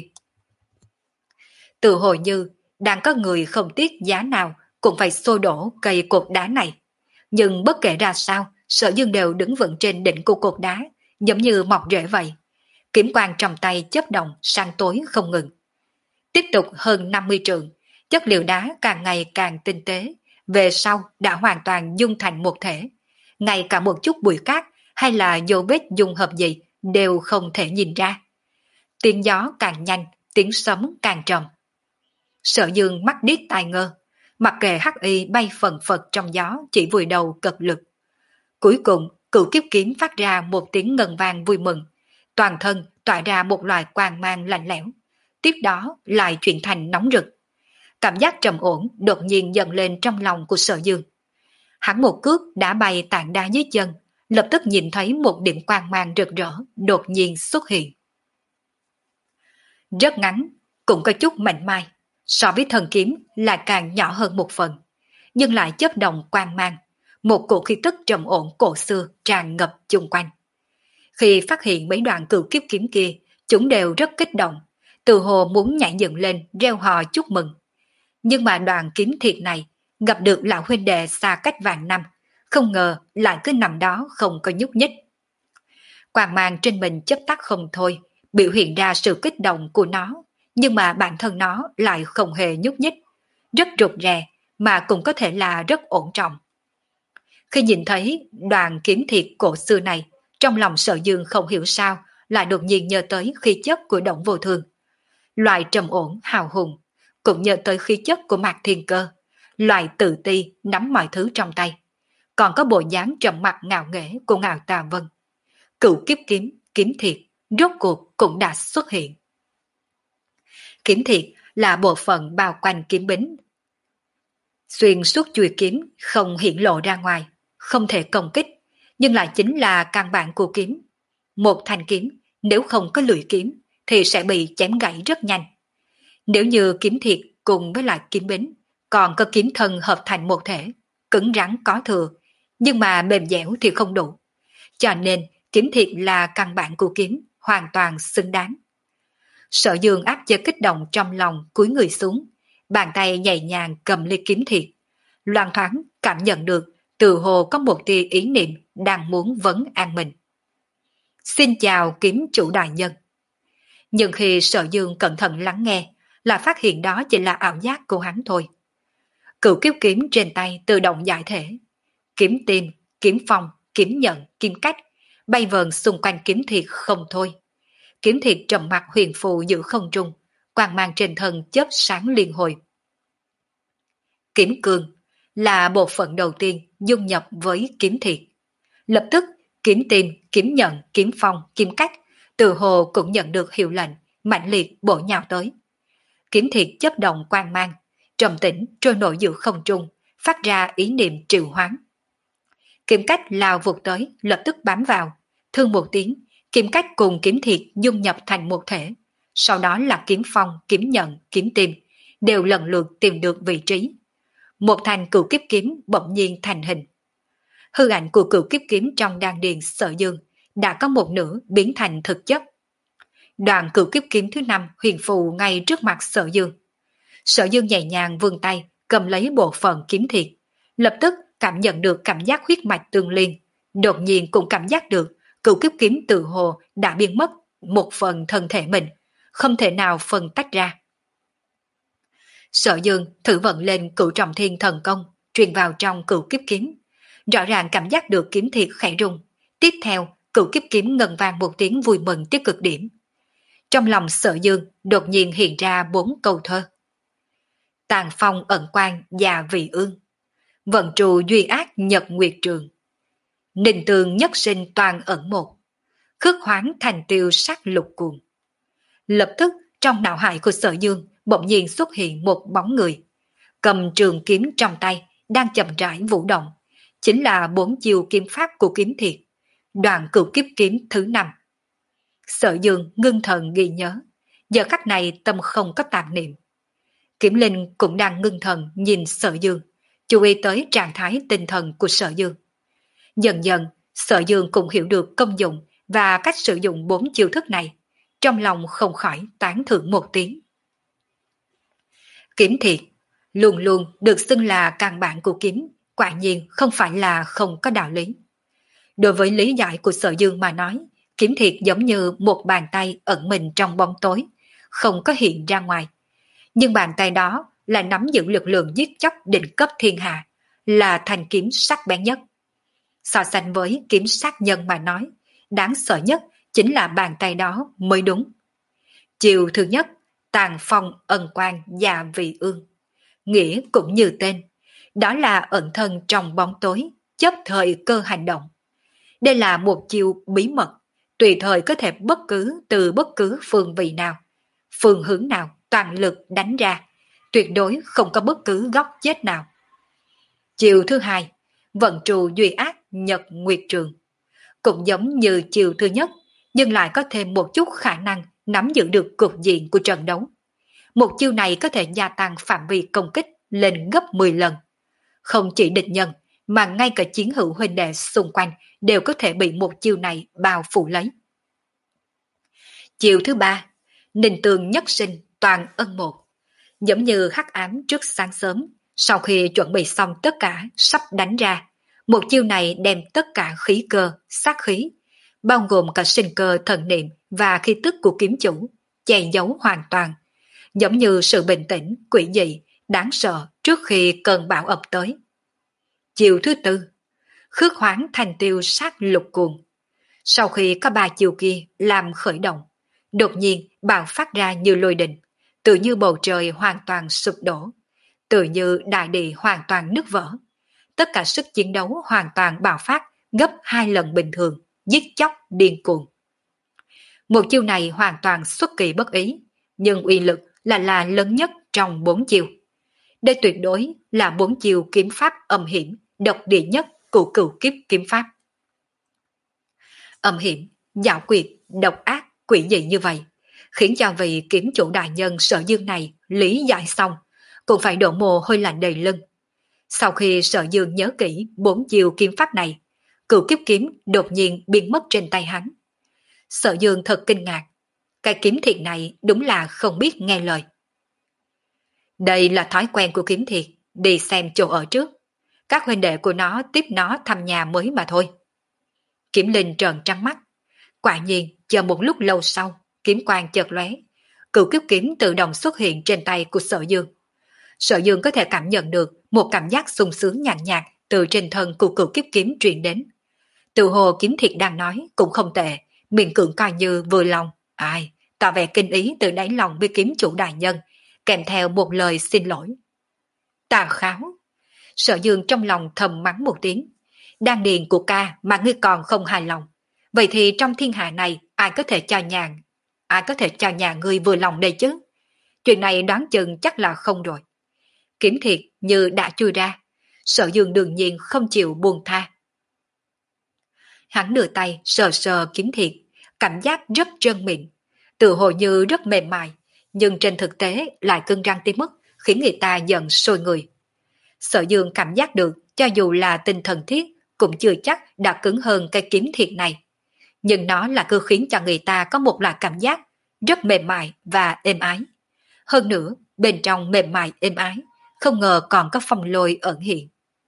Tự hồi như đang có người không tiếc giá nào cũng phải xô đổ cây cột đá này. Nhưng bất kể ra sao, Sở Dương đều đứng vững trên đỉnh của cột đá, giống như mọc rễ vậy. Kiếm quang trong tay chớp động sáng tối không ngừng. Tiếp tục hơn năm mươi trượng, chất liệu đá càng ngày càng tinh tế, về sau đã hoàn toàn dung thành một thể. Ngay cả một chút bụi cát hay là dấu vết dung hợp gì đều không thể nhìn ra. Tiếng gió càng nhanh, tiếng sấm càng trầm. Sở Dương mắt điếc tai ngơ, mặc kệ hắc y bay phần phật trong gió chỉ vùi đầu cực lực. Cuối cùng, cửu kiếp kiếm phát ra một tiếng ngân vang vui mừng, toàn thân tỏa ra một loại quang mang lạnh lẽo, tiếp đó lại chuyển thành nóng rực. Cảm giác trầm ổn đột nhiên dần lên trong lòng của Sở Dương. Hắn một cước đã bay tảng đá dưới chân, lập tức nhìn thấy một điểm quang mang rực rỡ đột nhiên xuất hiện. Rất ngắn, cũng có chút mảnh mai, so với thần kiếm là càng nhỏ hơn một phần, nhưng lại chớp động quang mang, một cổ khí tức trầm ổn cổ xưa tràn ngập chung quanh. Khi phát hiện mấy đoạn cửu kiếp kiếm kia, chúng đều rất kích động, từ hồ muốn nhảy dựng lên reo hò chúc mừng. Nhưng mà đoàn kiếm thiệt này gặp được lão huynh đệ xa cách vạn năm, không ngờ lại cứ nằm đó không có nhúc nhích. Quang mang trên mình chớp tắt không thôi, biểu hiện ra sự kích động của nó, nhưng mà bản thân nó lại không hề nhúc nhích, rất rụt rè mà cũng có thể là rất ổn trọng. Khi nhìn thấy đoàn kiếm thiệt cổ xưa này, trong lòng Sở Dương không hiểu sao lại đột nhiên nhớ tới khí chất của Động Vô Thường. Loại trầm ổn hào hùng, cũng nhớ tới khí chất của Mạc Thiên Cơ, loại tự ti nắm mọi thứ trong tay. Còn có bộ dáng trầm mặc ngạo nghễ của Ngạo Tà Vân. Cửu kiếp kiếm, kiếm thiệt, rốt cuộc cũng đã xuất hiện. Kiếm thiệt là bộ phận bao quanh kiếm bính. Xuyên suốt chuôi kiếm không hiện lộ ra ngoài, không thể công kích, nhưng lại chính là căn bản của kiếm. Một thanh kiếm Nếu không có lưỡi kiếm thì sẽ bị chém gãy rất nhanh. Nếu như kiếm thiệt cùng với lại kiếm bính, còn có kiếm thân hợp thành một thể, cứng rắn có thừa, nhưng mà mềm dẻo thì không đủ. Cho nên kiếm thiệt là căn bản của kiếm, hoàn toàn xứng đáng. Sở Dương áp chế kích động trong lòng, cúi người xuống, bàn tay nhẹ nhàng cầm ly kiếm thiệt, loan thoáng cảm nhận được từ hồ có một tia ý niệm đang muốn vấn an mình. Xin chào kiếm chủ đại nhân. Nhưng khi Sở Dương cẩn thận lắng nghe, là phát hiện đó chỉ là ảo giác của hắn thôi. Cửu kiếp kiếm trên tay tự động giải thể. Kiếm tim, kiếm phong, kiếm nhận, kiếm cách, bay vờn xung quanh kiếm thiệt không thôi. Kiếm thiệt trầm mặt huyền phù giữa không trung, quang mang trên thân chớp sáng liên hồi. Kiếm cương là bộ phận đầu tiên dung nhập với kiếm thiệt. Lập tức, kiếm tim, kiếm nhận, kiếm phong, kiếm cách, từ hồ cũng nhận được hiệu lệnh, mạnh liệt bổ nhào tới. Kiếm thiệt chấp động quang mang, trầm tĩnh trôi nổi giữa không trung, phát ra ý niệm triệu hoán. Kiếm cách lao vụt tới, lập tức bám vào, thương một tiếng, kiếm cách cùng kiếm thiệt dung nhập thành một thể. Sau đó là kiếm phong, kiếm nhận, kiếm tim, đều lần lượt tìm được vị trí. Một thành cửu kiếp kiếm bỗng nhiên thành hình. Hư ảnh của cửu kiếp kiếm trong đan điền Sở Dương đã có một nửa biến thành thực chất. Đoạn cửu kiếp kiếm thứ năm huyền phù ngay trước mặt Sở Dương. Sở Dương nhẹ nhàng vươn tay cầm lấy bộ phận kiếm thiệt, lập tức cảm nhận được cảm giác huyết mạch tương liên, đột nhiên cũng cảm giác được cửu kiếp kiếm tự hồ đã biến mất một phần thân thể mình, không thể nào phân tách ra. Sở Dương thử vận lên cửu trọng thiên thần công, truyền vào trong cửu kiếp kiếm. Rõ ràng cảm giác được kiếm thiệt khẽ rung. Tiếp theo, cửu kiếp kiếm ngân vang một tiếng vui mừng tới cực điểm. Trong lòng Sở Dương đột nhiên hiện ra bốn câu thơ. Tàn phong ẩn quang già vị ương, vận trù duy ác nhật nguyệt trường. Ninh tường nhất sinh toàn ẩn một, khước hoáng thành tiêu sắc lục cuồng. Lập tức trong não hải của Sở Dương bỗng nhiên xuất hiện một bóng người, cầm trường kiếm trong tay, đang chậm rãi vũ động, chính là bốn chiều kiếm pháp của kiếm thiệt, đoạn cửu kiếp kiếm thứ năm. Sở Dương ngưng thần ghi nhớ, giờ khắc này tâm không có tạp niệm. Kiếm Linh cũng đang ngưng thần nhìn Sở Dương, chú ý tới trạng thái tinh thần của Sở Dương. Dần dần, Sở Dương cũng hiểu được công dụng và cách sử dụng bốn chiêu thức này, trong lòng không khỏi tán thưởng một tiếng. Kiếm thiệt luôn luôn được xưng là căn bản của kiếm, quả nhiên không phải là không có đạo lý. Đối với lý giải của Sở Dương mà nói, kiếm thiệt giống như một bàn tay ẩn mình trong bóng tối, không có hiện ra ngoài. Nhưng bàn tay đó là nắm giữ lực lượng giết chóc đỉnh cấp thiên hạ, là thanh kiếm sắc bén nhất. So sánh với kiếm sát nhân mà nói, đáng sợ nhất chính là bàn tay đó mới đúng. Chiều thứ nhất, tàn phong ẩn quang già vị ương. Nghĩa cũng như tên, đó là ẩn thân trong bóng tối, chấp thời cơ hành động. Đây là một chiêu bí mật, tùy thời có thể bất cứ từ bất cứ phương vị nào, phương hướng nào toàn lực đánh ra, tuyệt đối không có bất cứ góc chết nào. Chiều thứ hai, vận trù duy ác nhật nguyệt trường. Cũng giống như chiều thứ nhất, nhưng lại có thêm một chút khả năng nắm giữ được cục diện của trận đấu. Một chiêu này có thể gia tăng phạm vi công kích lên gấp mười lần. Không chỉ địch nhân, mà ngay cả chiến hữu huynh đệ xung quanh đều có thể bị một chiêu này bao phủ lấy. Chiều thứ ba, ninh tường nhất sinh toàn ân một. Giống như hắc ám trước sáng sớm, sau khi chuẩn bị xong tất cả sắp đánh ra, một chiêu này đem tất cả khí cơ, sát khí, bao gồm cả sinh cơ thần niệm và khí tức của kiếm chủ, che giấu hoàn toàn, giống như sự bình tĩnh, quỷ dị, đáng sợ trước khi cơn bão ập tới. Chiều thứ tư, khước hoáng thành tiêu sát lục cuồng. Sau khi có ba chiều kia làm khởi động, đột nhiên bạo phát ra như lôi đình, tự như bầu trời hoàn toàn sụp đổ, tự như đại địa hoàn toàn nứt vỡ. Tất cả sức chiến đấu hoàn toàn bạo phát gấp hai lần bình thường, giết chóc điên cuồng. Một chiêu này hoàn toàn xuất kỳ bất ý, nhưng uy lực là là lớn nhất trong bốn chiêu. Đây tuyệt đối là bốn chiêu kiếm pháp âm hiểm, độc địa nhất của cửu kiếp kiếm pháp. Âm hiểm, giảo quyệt, độc ác, quỷ dị như vậy, khiến cho vị kiếm chủ đại nhân Sở Dương này lý giải xong, cũng phải đổ mồ hôi lạnh đầy lưng. Sau khi Sở Dương nhớ kỹ bốn chiều kiếm pháp này, cửu kiếp kiếm đột nhiên biến mất trên tay hắn. Sở Dương thật kinh ngạc, cái kiếm thiệt này đúng là không biết nghe lời. Đây là thói quen của kiếm thiệt, đi xem chỗ ở trước. Các huynh đệ của nó tiếp nó thăm nhà mới mà thôi. Kiếm Linh trợn trắng mắt. Quả nhiên, chờ một lúc lâu sau, kiếm quang chợt lóe, cửu kiếp kiếm tự động xuất hiện trên tay của Sở Dương. Sở Dương có thể cảm nhận được một cảm giác sung sướng nhàn nhạt, nhạt từ trên thân của cửu kiếp kiếm truyền đến. Tự hồ kiếm thiệt đang nói cũng không tệ, miệng cưỡng coi như vừa lòng. Ai, tỏ vẻ kinh ý từ đáy lòng với kiếm chủ đại nhân, kèm theo một lời xin lỗi. Tà kháo. Sở Dương trong lòng thầm mắng một tiếng. Đan điền của ca mà ngươi còn không hài lòng. Vậy thì trong thiên hạ này ai có thể cho nhà, ai có thể cho nhà ngươi vừa lòng đây chứ? Chuyện này đoán chừng chắc là không rồi. Kiếm thiệt như đã chui ra. Sở Dương đương nhiên không chịu buông tha. Hắn đưa tay sờ sờ kiếm thiệt, cảm giác rất trơn mịn, tự hồ như rất mềm mại, nhưng trên thực tế lại cứng rắn tới mức khiến người ta giận sôi người. Sở Dương cảm giác được cho dù là tinh thần thiết cũng chưa chắc đã cứng hơn cái kiếm thiệt này. Nhưng nó là cứ khiến cho người ta có một loại cảm giác rất mềm mại và êm ái. Hơn nữa, bên trong mềm mại êm ái, không ngờ còn có phong lôi ẩn hiện.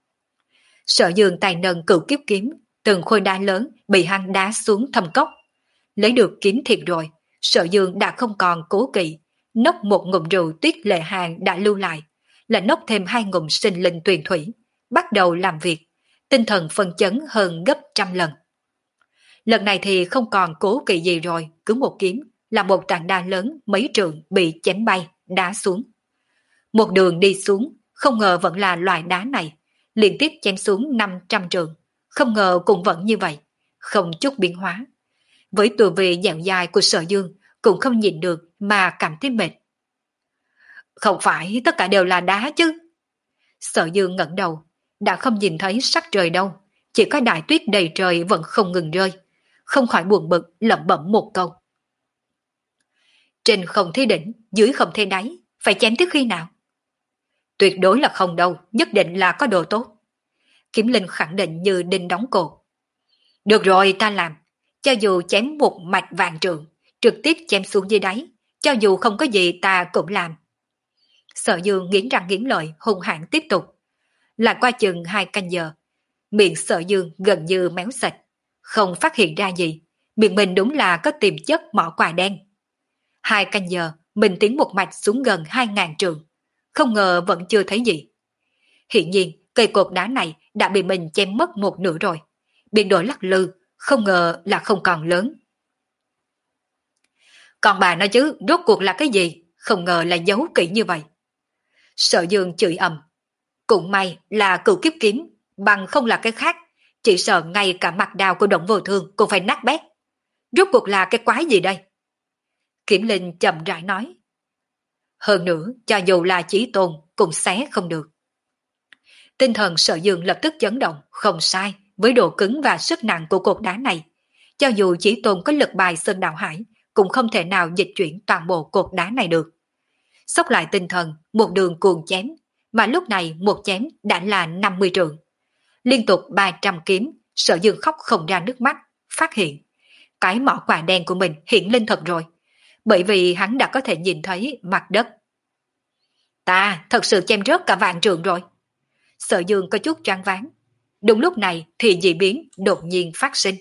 Sở Dương tay nâng cửu kiếp kiếm, từng khối đá lớn bị hắn đá xuống thâm cốc. Lấy được kiếm thiệt rồi, Sở Dương đã không còn cố kỵ, nốc một ngụm rượu Tuyết Lệ Hàng đã lưu lại, là nốc thêm hai ngụm sinh linh tuyền thủy, bắt đầu làm việc, tinh thần phân chấn hơn gấp trăm lần. Lần này thì không còn cố kỵ gì rồi, cứ một kiếm là một tảng đá lớn mấy trượng bị chém bay, đá xuống. Một đường đi xuống, không ngờ vẫn là loại đá này, liên tiếp chém xuống năm trăm trượng, không ngờ cũng vẫn như vậy, không chút biến hóa. Với tuổi vị dẻo dài của Sở Dương cũng không nhìn được mà cảm thấy mệt. Không phải tất cả đều là đá chứ? Sở Dương ngẩng đầu, đã không nhìn thấy sắc trời đâu, chỉ có đại tuyết đầy trời vẫn không ngừng rơi, không khỏi buồn bực lẩm bẩm một câu. Trên không thấy đỉnh, dưới không thấy đáy, phải chém tới khi nào? Tuyệt đối là không đâu, nhất định là có đồ tốt. Kiếm Linh khẳng định như đinh đóng cột. Được rồi, ta làm. Cho dù chém một mạch vạn trượng, trực tiếp chém xuống dưới đáy, cho dù không có gì ta cũng làm. Sở Dương nghiến răng nghiến lợi, hung hãn tiếp tục. Lại qua chừng hai canh giờ, miệng Sở Dương gần như méo sạch, không phát hiện ra gì, miệng mình đúng là có tiềm chất mỏ quà đen. Hai canh giờ, mình tiến một mạch xuống gần hai ngàn trường, không ngờ vẫn chưa thấy gì. Hiện nhiên, cây cột đá này đã bị mình chém mất một nửa rồi, biến đổi lắc lư, không ngờ là không còn lớn. Còn bà nói chứ, rốt cuộc là cái gì? Không ngờ là giấu kỹ như vậy. Sở Dương chửi ầm. Cũng may là cửu kiếp kiếm, bằng không là cái khác, chỉ sợ ngay cả mặt đào của Động Vô Thương cũng phải nát bét. Rốt cuộc là cái quái gì đây? Kiếm Linh chậm rãi nói. Hơn nữa, cho dù là Chí Tôn cũng xé không được. Tinh thần Sở Dương lập tức chấn động, không sai, với độ cứng và sức nặng của cột đá này. Cho dù Chí Tôn có lực bài Sơn Đạo Hải, cũng không thể nào dịch chuyển toàn bộ cột đá này được. Xốc lại tinh thần, một đường cuồng chém, mà lúc này một chém đã là năm mươi trượng. Liên tục ba trăm kiếm, Sở Dương khóc không ra nước mắt, phát hiện. Cái mỏ quà đen của mình hiện lên thật rồi, bởi vì hắn đã có thể nhìn thấy mặt đất. Ta thật sự chém rớt cả vạn trượng rồi. Sở Dương có chút choáng váng. Đúng lúc này thì dị biến đột nhiên phát sinh.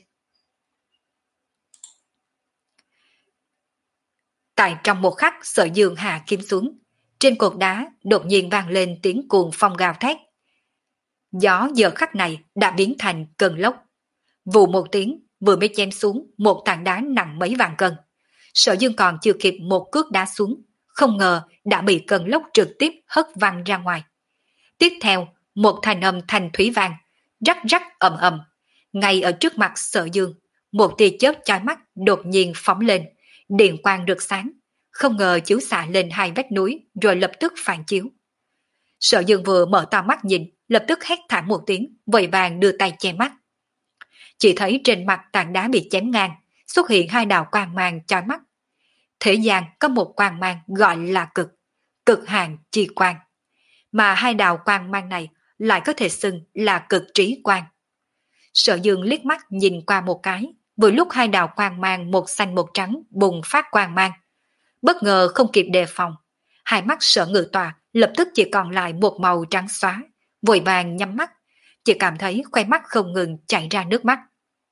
Tại trong một khắc Sở Dương hạ kiếm xuống, trên cột đá đột nhiên vang lên tiếng cuồng phong gào thét. Gió giờ khắc này đã biến thành cơn lốc. Vù một tiếng, vừa mới chém xuống một tảng đá nặng mấy vạn cân. Sở Dương còn chưa kịp một cước đá xuống, không ngờ đã bị cơn lốc trực tiếp hất văng ra ngoài. Tiếp theo, một thanh âm thanh thúy vang, rắc rắc ầm ầm, ngay ở trước mặt Sở Dương, một tia chớp chói mắt đột nhiên phóng lên, điện quang rực sáng, không ngờ chiếu xạ lên hai vách núi rồi lập tức phản chiếu. Sở Dương vừa mở to mắt nhìn, lập tức hét thảm một tiếng, vội vàng đưa tay che mắt. Chỉ thấy trên mặt tảng đá bị chém ngang, xuất hiện hai đạo quang mang chói mắt. Thế gian có một quang mang gọi là cực, cực hạn chi quang, mà hai đạo quang mang này lại có thể xưng là cực trí quang. Sở Dương liếc mắt nhìn qua một cái, vừa lúc hai đạo quang mang một xanh một trắng bùng phát quang mang. Bất ngờ không kịp đề phòng, hai mắt Sở Ngự Tọa lập tức chỉ còn lại một màu trắng xóa, vội vàng nhắm mắt, chỉ cảm thấy khoe mắt không ngừng chảy ra nước mắt.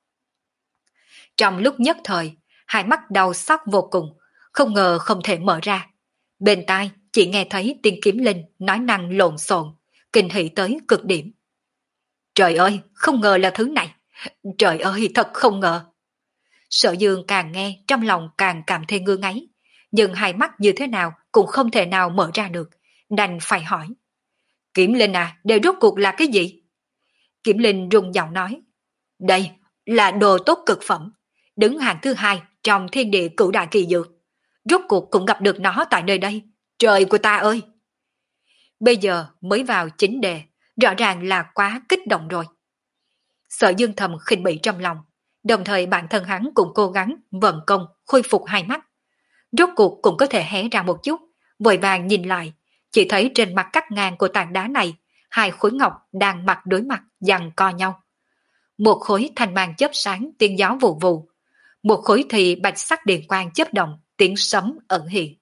Trong lúc nhất thời, hai mắt đau xót vô cùng, không ngờ không thể mở ra. Bên tai chỉ nghe thấy tiếng Kiếm Linh nói năng lộn xộn, kinh hỉ tới cực điểm. Trời ơi, không ngờ là thứ này. Trời ơi, thật không ngờ. Sở Dương càng nghe trong lòng càng cảm thấy ngứa ngáy, nhưng hai mắt như thế nào cũng không thể nào mở ra được, đành phải hỏi. Kiếm Linh à, đều rốt cuộc là cái gì? Kiếm Linh rung giọng nói. Đây là đồ tốt cực phẩm, đứng hàng thứ hai trong thiên địa cửu đại kỳ dược. Rốt cuộc cũng gặp được nó tại nơi đây. Trời của ta ơi! Bây giờ mới vào chính đề, rõ ràng là quá kích động rồi. Sở Dương thầm khinh bỉ trong lòng, đồng thời bản thân hắn cũng cố gắng vận công khôi phục hai mắt. Rốt cuộc cũng có thể hé ra một chút, vội vàng nhìn lại, chỉ thấy trên mặt cắt ngang của tảng đá này, hai khối ngọc đang mặt đối mặt giằng co nhau. Một khối thanh mang chớp sáng tiếng gió vù vù, một khối thì bạch sắc điện quang chớp động, tiếng sấm ẩn hiện.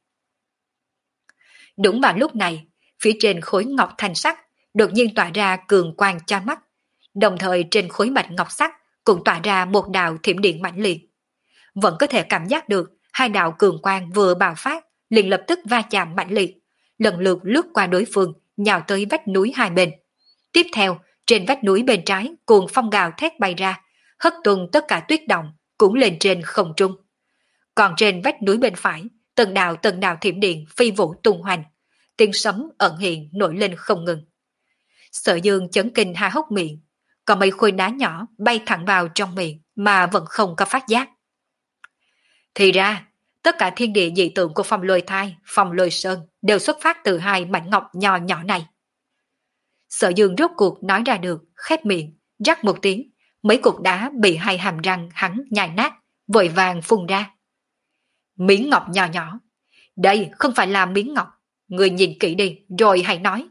Đúng vào lúc này, phía trên khối ngọc thanh sắc đột nhiên tỏa ra cường quang cho mắt, đồng thời trên khối bạch ngọc sắc cũng tỏa ra một đạo thiểm điện mãnh liệt. Vẫn có thể cảm giác được hai đạo cường quang vừa bạo phát liền lập tức va chạm mãnh liệt, lần lượt lướt qua đối phương, nhào tới vách núi hai bên. Tiếp theo, trên vách núi bên trái cuồng phong gào thét bay ra, hất tung tất cả tuyết động cũng lên trên không trung. Còn trên vách núi bên phải, từng đạo từng đạo thiểm điện phi vũ tung hoành, tiếng sấm ẩn hiện nổi lên không ngừng. Sở Dương chấn kinh há hốc miệng, còn mấy khối đá nhỏ bay thẳng vào trong miệng mà vẫn không có phát giác. Thì ra, tất cả thiên địa dị tượng của Phong Lôi Thai, Phong Lôi Sơn đều xuất phát từ hai mảnh ngọc nhỏ nhỏ này. Sở Dương rốt cuộc nói ra được, khép miệng, rắc một tiếng, mấy cục đá bị hai hàm răng hắn nhai nát, vội vàng phun ra. Miếng ngọc nhỏ nhỏ, đây không phải là miếng ngọc, người nhìn kỹ đi rồi hãy nói.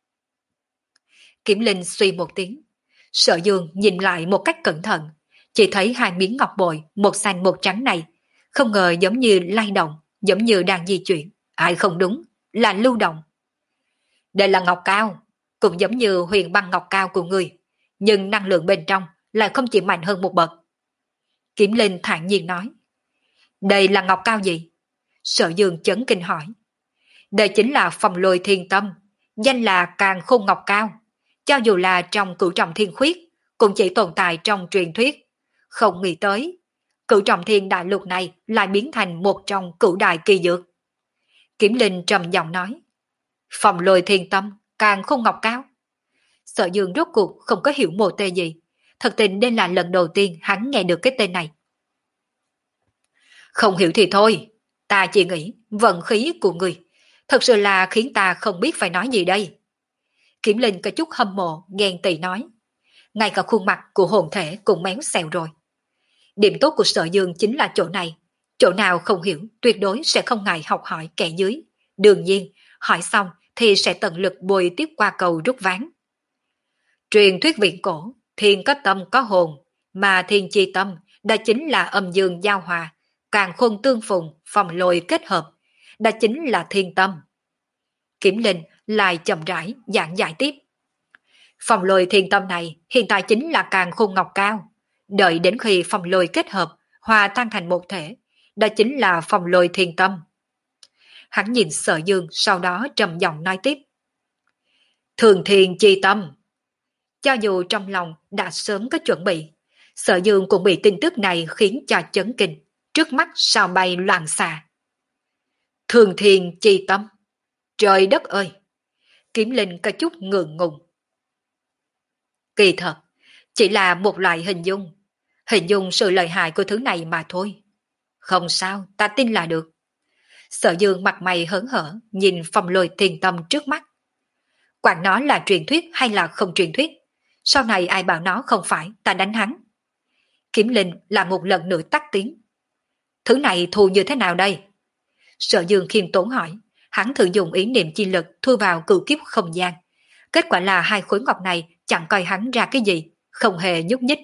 Kiếm Linh suy một tiếng, Sở Dương nhìn lại một cách cẩn thận, chỉ thấy hai miếng ngọc bội, một xanh một trắng này, không ngờ giống như lay động, giống như đang di chuyển, ai không đúng, là lưu động. Đây là ngọc cao, cũng giống như huyền băng ngọc cao của người, nhưng năng lượng bên trong lại không chỉ mạnh hơn một bậc. Kiếm Linh thản nhiên nói. Đây là ngọc cao gì? Sở Dương chấn kinh hỏi. Đây chính là Phong Lôi Thiên Tâm, danh là Càn Khôn Ngọc Cao. Cho dù là trong Cửu Trọng Thiên Khuyết, cũng chỉ tồn tại trong truyền thuyết. Không nghĩ tới, Cửu Trọng Thiên Đại Lục này lại biến thành một trong cửu đại kỳ dược. Kiếm Linh trầm giọng nói. Phong Lôi Thiên Tâm, Càn Khôn Ngọc Cao. Sở Dương rốt cuộc không có hiểu mô tê gì. Thật tình đây là lần đầu tiên hắn nghe được cái tên này. Không hiểu thì thôi, ta chỉ nghĩ vận khí của người thật sự là khiến ta không biết phải nói gì đây. Kiếm Linh có chút hâm mộ, ghen tị nói. Ngay cả khuôn mặt của hồn thể cũng méo xẹo rồi. Điểm tốt của Sở Dương chính là chỗ này. Chỗ nào không hiểu tuyệt đối sẽ không ngại học hỏi kẻ dưới. Đương nhiên, hỏi xong thì sẽ tận lực bồi tiếp qua cầu rút ván. Truyền thuyết viễn cổ, thiên có tâm có hồn, mà thiên chi tâm đó chính là âm dương giao hòa, càn khôn tương phùng, phong lôi kết hợp, đó chính là thiên tâm. Kiếm Linh lại chậm rãi giảng giải tiếp. Phong lôi thiên tâm này hiện tại chính là càn khôn ngọc cao, đợi đến khi phong lôi kết hợp, hòa tan thành một thể, đó chính là phong lôi thiên tâm. Hắn nhìn Sở Dương, sau đó trầm giọng nói tiếp. Thường thiên chi tâm. Cho dù trong lòng đã sớm có chuẩn bị, Sở Dương cũng bị tin tức này khiến cho chấn kinh, trước mắt sao bay loạn xạ. Thường thiên chi tâm. Trời đất ơi! Kiếm Linh có chút ngượng ngùng. Kỳ thật, chỉ là một loại hình dung, hình dung sự lợi hại của thứ này mà thôi. Không sao, ta tin là được. Sở Dương mặt mày hớn hở, nhìn phong lôi thiên tâm trước mắt. Quản nó là truyền thuyết hay là không truyền thuyết, sau này ai bảo nó không phải, ta đánh hắn. Kiếm Linh là một lần nữa tắt tiếng, Thứ này thu như thế nào đây? Sở Dương khiêm tốn hỏi, hắn thử dùng ý niệm chi lực thu vào cửu kiếp không gian. Kết quả là hai khối ngọc này chẳng coi hắn ra cái gì, không hề nhúc nhích.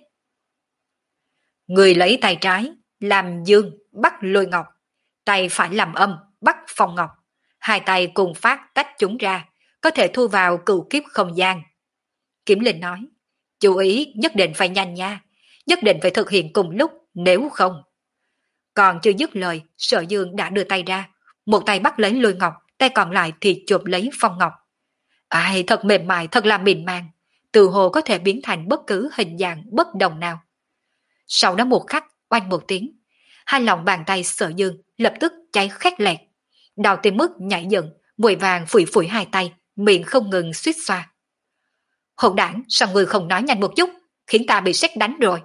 Người lấy tay trái, làm dương, bắt lôi ngọc. Tay phải làm âm, bắt phong ngọc. Hai tay cùng phát tách chúng ra, có thể thu vào cửu kiếp không gian. Kiểm Linh nói, chú ý nhất định phải nhanh nha, nhất định phải thực hiện cùng lúc, nếu không. Còn chưa dứt lời, Sở Dương đã đưa tay ra, một tay bắt lấy lôi ngọc, tay còn lại thì chụp lấy phong ngọc. Ai, thật mềm mại, thật là mịn màng, từ hồ có thể biến thành bất cứ hình dạng bất đồng nào. Sau đó một khắc, oanh một tiếng, hai lòng bàn tay Sở Dương lập tức cháy khét lẹt. Đào tim mức nhảy dựng, vội vàng phủi phủi hai tay, miệng không ngừng suýt xoa. Hỗn đảng, sao người không nói nhanh một chút, khiến ta bị sét đánh rồi.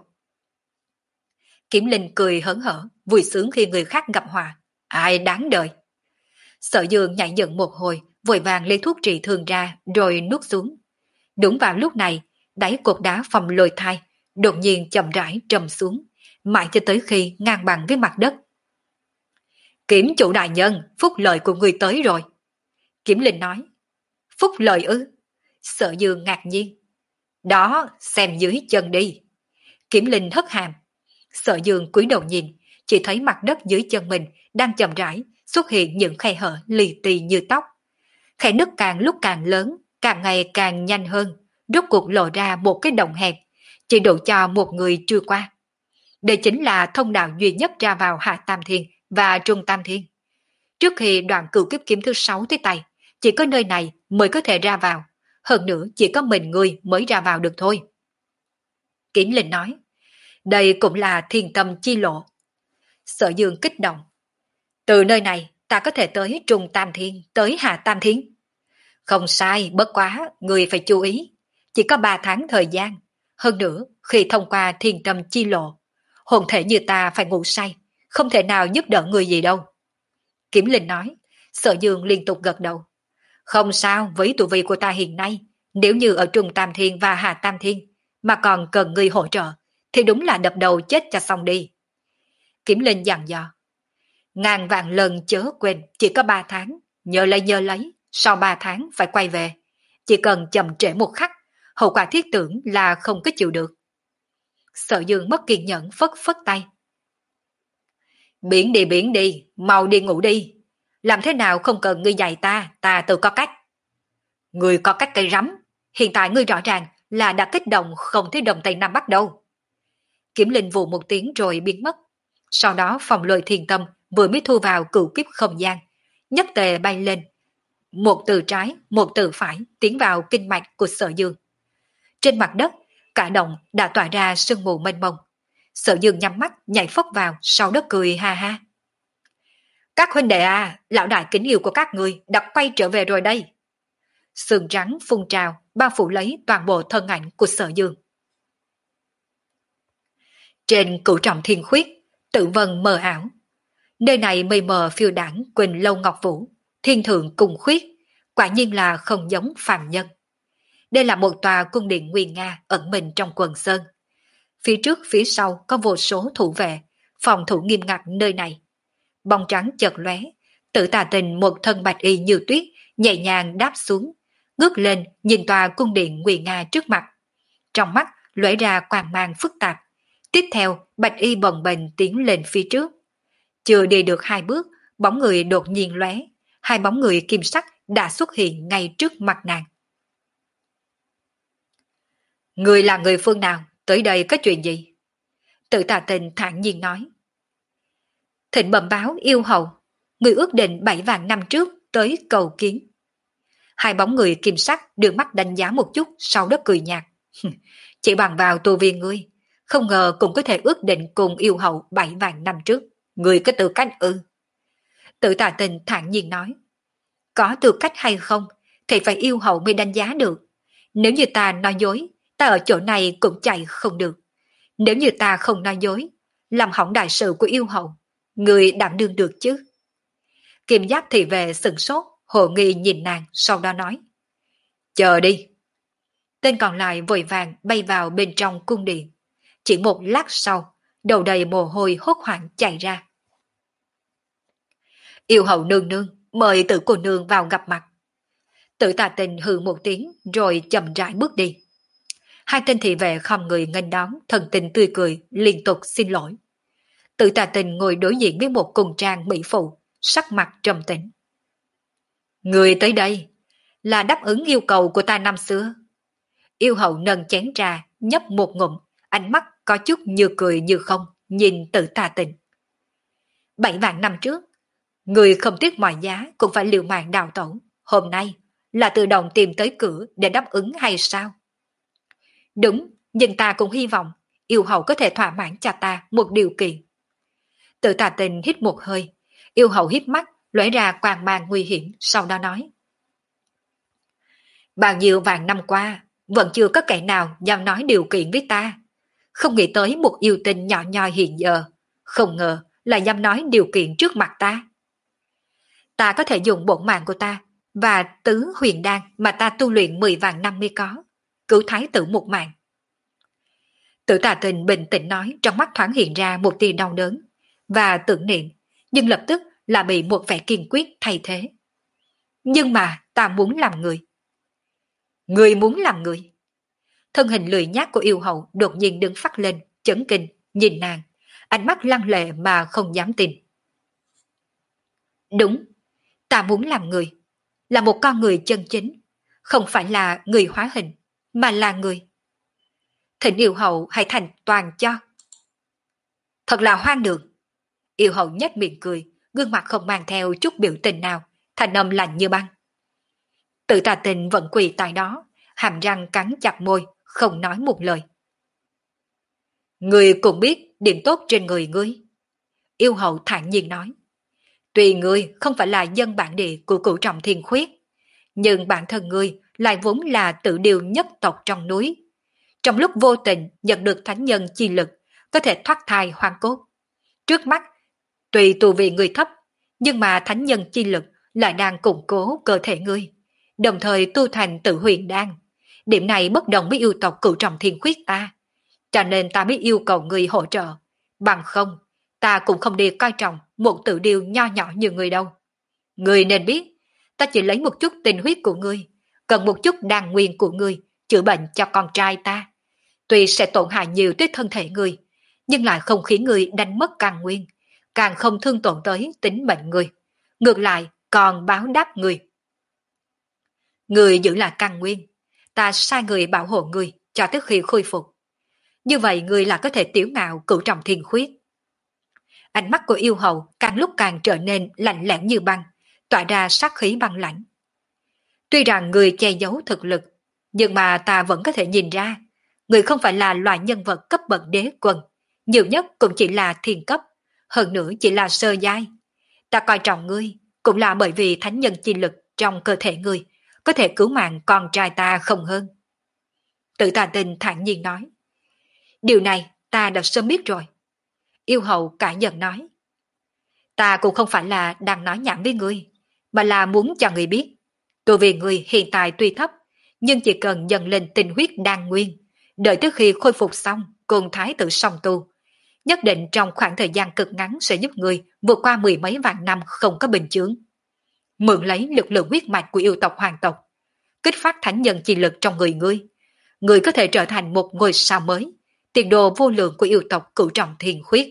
Kiểm Linh cười hớn hở, vui sướng khi người khác gặp họa. Ai đáng đời. Sở Dương nhảy dựng một hồi, vội vàng lấy thuốc trị thương ra, rồi nuốt xuống. Đúng vào lúc này, đáy cột đá phòng lôi thai, đột nhiên chậm rãi trầm xuống, mãi cho tới khi ngang bằng với mặt đất. Kiểm chủ đại nhân, phúc lợi của người tới rồi. Kiểm Linh nói. Phúc lợi ư? Sở Dương ngạc nhiên. Đó, xem dưới chân đi. Kiểm Linh hất hàm. Sở Dương cúi đầu nhìn, chỉ thấy mặt đất dưới chân mình đang chậm rãi xuất hiện những khe hở lì tì như tóc. Khe nứt càng lúc càng lớn, càng ngày càng nhanh hơn, rốt cuộc lộ ra một cái động hẹp, chỉ đủ cho một người trôi qua. Đây chính là thông đạo duy nhất ra vào Hạ Tam Thiên và Trung Tam Thiên. Trước khi đoạn cửu kiếp kiếm thứ sáu tới tay, chỉ có nơi này mới có thể ra vào, hơn nữa chỉ có mình người mới ra vào được thôi. Kiểm Linh nói, đây cũng là thiên tâm chi lộ. Sở Dương kích động. Từ nơi này ta có thể tới Trung Tam Thiên, tới Hạ Tam Thiên. Không sai, bất quá, người phải chú ý. Chỉ có ba tháng thời gian. Hơn nữa, khi thông qua thiên tâm chi lộ, hồn thể như ta phải ngủ say, không thể nào giúp đỡ người gì đâu. Kiểm Linh nói, Sở Dương liên tục gật đầu. Không sao, với tu vi của ta hiện nay, nếu như ở Trung Tam Thiên và Hạ Tam Thiên, mà còn cần người hỗ trợ, thì đúng là đập đầu chết cho xong đi. Kiểm Linh dặn dò. Ngàn vạn lần chớ quên, chỉ có ba tháng, nhớ lấy nhớ lấy, sau ba tháng phải quay về. Chỉ cần chậm trễ một khắc, hậu quả thiết tưởng là không có chịu được. Sở Dương mất kiên nhẫn phất phất tay. Biển đi biển đi, mau đi ngủ đi. Làm thế nào không cần ngươi dạy ta, ta tự có cách. Ngươi có cách cây rắm, hiện tại ngươi rõ ràng là đã kích động không thấy đồng Tây Nam Bắc đâu. Kiểm Linh vù một tiếng rồi biến mất. Sau đó phòng lôi thiền tâm vừa mới thu vào cửu kiếp không gian, nhất tề bay lên. Một từ trái, một từ phải tiến vào kinh mạch của Sở Dương. Trên mặt đất, cả động đã tỏa ra sương mù mênh mông. Sở Dương nhắm mắt nhảy phóc vào, sau đó cười ha ha. Các huynh đệ à, lão đại kính yêu của các người đã quay trở về rồi đây. Sương trắng phun trào, bao phủ lấy toàn bộ thân ảnh của Sở Dương. Trên cửu trọng thiên khuyết, tự vân mờ ảo. Nơi này mây mờ phiêu đảng Quỳnh Lâu Ngọc Vũ, thiên thượng cùng khuyết, quả nhiên là không giống phàm nhân. Đây là một tòa cung điện nguy nga ẩn mình trong quần sơn. Phía trước phía sau có vô số thủ vệ, phòng thủ nghiêm ngặt nơi này. Bóng trắng chợt lóe, Tự Tà Tình một thân bạch y như tuyết, nhẹ nhàng đáp xuống, ngước lên nhìn tòa cung điện nguy nga trước mặt. Trong mắt lóe ra quang mang phức tạp. Tiếp theo, bạch y bồng bềnh tiến lên phía trước. Chưa đi được hai bước, bóng người đột nhiên lóe, hai bóng người kim sắc đã xuất hiện ngay trước mặt nàng. Người là người phương nào? Tới đây có chuyện gì? Tự Tà Tình thản nhiên nói. Thịnh bẩm báo yêu hậu, người ước định bảy vạn năm trước tới cầu kiến. Hai bóng người kim sắc đưa mắt đánh giá một chút, sau đó cười nhạt. Chỉ bằng vào tu vi ngươi, không ngờ cũng có thể ước định cùng yêu hậu bảy vạn năm trước. Ngươi có tư cách ư? Tự Tà Tình thản nhiên nói. Có tư cách hay không thì phải yêu hậu mới đánh giá được. Nếu như ta nói dối, ta ở chỗ này cũng chạy không được. Nếu như ta không nói dối, làm hỏng đại sự của yêu hậu, người đảm đương được chứ? Kim Giáp thì về sừng sốt, hồ nghi nhìn nàng, sau đó nói. Chờ đi. Tên còn lại vội vàng bay vào bên trong cung điện. Chỉ một lát sau, đầu đầy mồ hôi hốt hoảng chạy ra. Yêu hậu nương nương, mời Tử cô nương vào gặp mặt. Tử Tà Tình hừ một tiếng rồi chậm rãi bước đi. Hai tên thị vệ không người nghênh đón, thần tình tươi cười, liên tục xin lỗi. Tử Tà Tình ngồi đối diện với một cùng trang mỹ phụ, sắc mặt trầm tĩnh. Người tới đây là đáp ứng yêu cầu của ta năm xưa. Yêu hậu nâng chén trà, nhấp một ngụm, ánh mắt có chút như cười như không, nhìn Tử Tà Tình. Bảy vạn năm trước, người không tiếc mọi giá cũng phải liều mạng đào tẩu. Hôm nay là tự động tìm tới cửa để đáp ứng hay sao? Đúng, nhưng ta cũng hy vọng yêu hậu có thể thỏa mãn cho ta một điều kiện. Tử Tà Tình hít một hơi, yêu hậu hít mắt, lóe ra quang mang nguy hiểm, sau đó nói. Bao nhiêu vạn năm qua, vẫn chưa có kẻ nào dám nói điều kiện với ta. Không nghĩ tới một yêu tinh nhỏ nhoi hiện giờ, không ngờ là dám nói điều kiện trước mặt ta. Ta có thể dùng bổn mạng của ta và tứ huyền đan mà ta tu luyện mười vạn năm mới có, cứu thái tử một mạng. Tử Tà Tình bình tĩnh nói, trong mắt thoáng hiện ra một tia đau đớn và tưởng niệm, nhưng lập tức là bị một vẻ kiên quyết thay thế. Nhưng mà ta muốn làm người. Người muốn làm người. Thân hình lười nhác của yêu hậu đột nhiên đứng phát lên, chấn kinh, nhìn nàng, ánh mắt lăng lệ mà không dám tin. Đúng, ta muốn làm người, là một con người chân chính, không phải là người hóa hình, mà là người. Thỉnh yêu hậu hãy thành toàn cho. Thật là hoang đường. Yêu hậu nhếch miệng cười, gương mặt không mang theo chút biểu tình nào, thanh âm lạnh như băng. Tử Tà Tình vẫn quỳ tại đó, hàm răng cắn chặt môi, không nói một lời. Ngươi cũng biết điểm tốt trên người ngươi. Yêu hậu thản nhiên nói. Tuy ngươi không phải là dân bản địa của cửu trọng thiên khuyết, nhưng bản thân ngươi lại vốn là tự điều nhất tộc trong núi. Trong lúc vô tình nhận được thánh nhân chi lực, có thể thoát thai hoang cốt. Trước mắt, tuy tu vi ngươi thấp, nhưng mà thánh nhân chi lực lại đang củng cố cơ thể ngươi, đồng thời tu thành tự huyền đan. Điểm này bất đồng với yêu tộc cửu trọng thiên khuyết ta, cho nên ta mới yêu cầu ngươi hỗ trợ. Bằng không, ta cũng không đi coi trọng một tự điều nho nhỏ như ngươi đâu. Ngươi nên biết, ta chỉ lấy một chút tinh huyết của ngươi, cần một chút đan nguyên của ngươi, chữa bệnh cho con trai ta. Tuy sẽ tổn hại nhiều tới thân thể ngươi, nhưng lại không khiến ngươi đánh mất căn nguyên, càng không thương tổn tới tính mệnh ngươi. Ngược lại, còn báo đáp ngươi. Ngươi giữ lại căn nguyên, ta sai người bảo hộ ngươi cho tới khi khôi phục. Như vậy ngươi là có thể tiểu ngạo cửu trọng thiên khuyết. Ánh mắt của yêu hậu càng lúc càng trở nên lạnh lẽo như băng, tỏa ra sát khí băng lãnh. Tuy rằng người che giấu thực lực, nhưng mà ta vẫn có thể nhìn ra, người không phải là loại nhân vật cấp bậc đế quân, nhiều nhất cũng chỉ là thiên cấp, hơn nữa chỉ là sơ giai. Ta coi trọng ngươi, cũng là bởi vì thánh nhân chi lực trong cơ thể ngươi, có thể cứu mạng con trai ta không hơn. Tử Tà Tình thản nhiên nói. Điều này ta đã sớm biết rồi. Yêu hậu cả giận nói. Ta cũng không phải là đang nói nhảm với ngươi, mà là muốn cho ngươi biết. Tu vi ngươi hiện tại tuy thấp, nhưng chỉ cần dần lên tinh huyết đan nguyên, đợi tới khi khôi phục xong cùng thái tử song tu, nhất định trong khoảng thời gian cực ngắn sẽ giúp ngươi vượt qua mười mấy vạn năm không có bình chướng. Mượn lấy lực lượng huyết mạch của yêu tộc hoàng tộc, kích phát thánh nhân chi lực trong người ngươi, ngươi có thể trở thành một ngôi sao mới, tiền đồ vô lượng của yêu tộc cửu trọng thiên khuyết.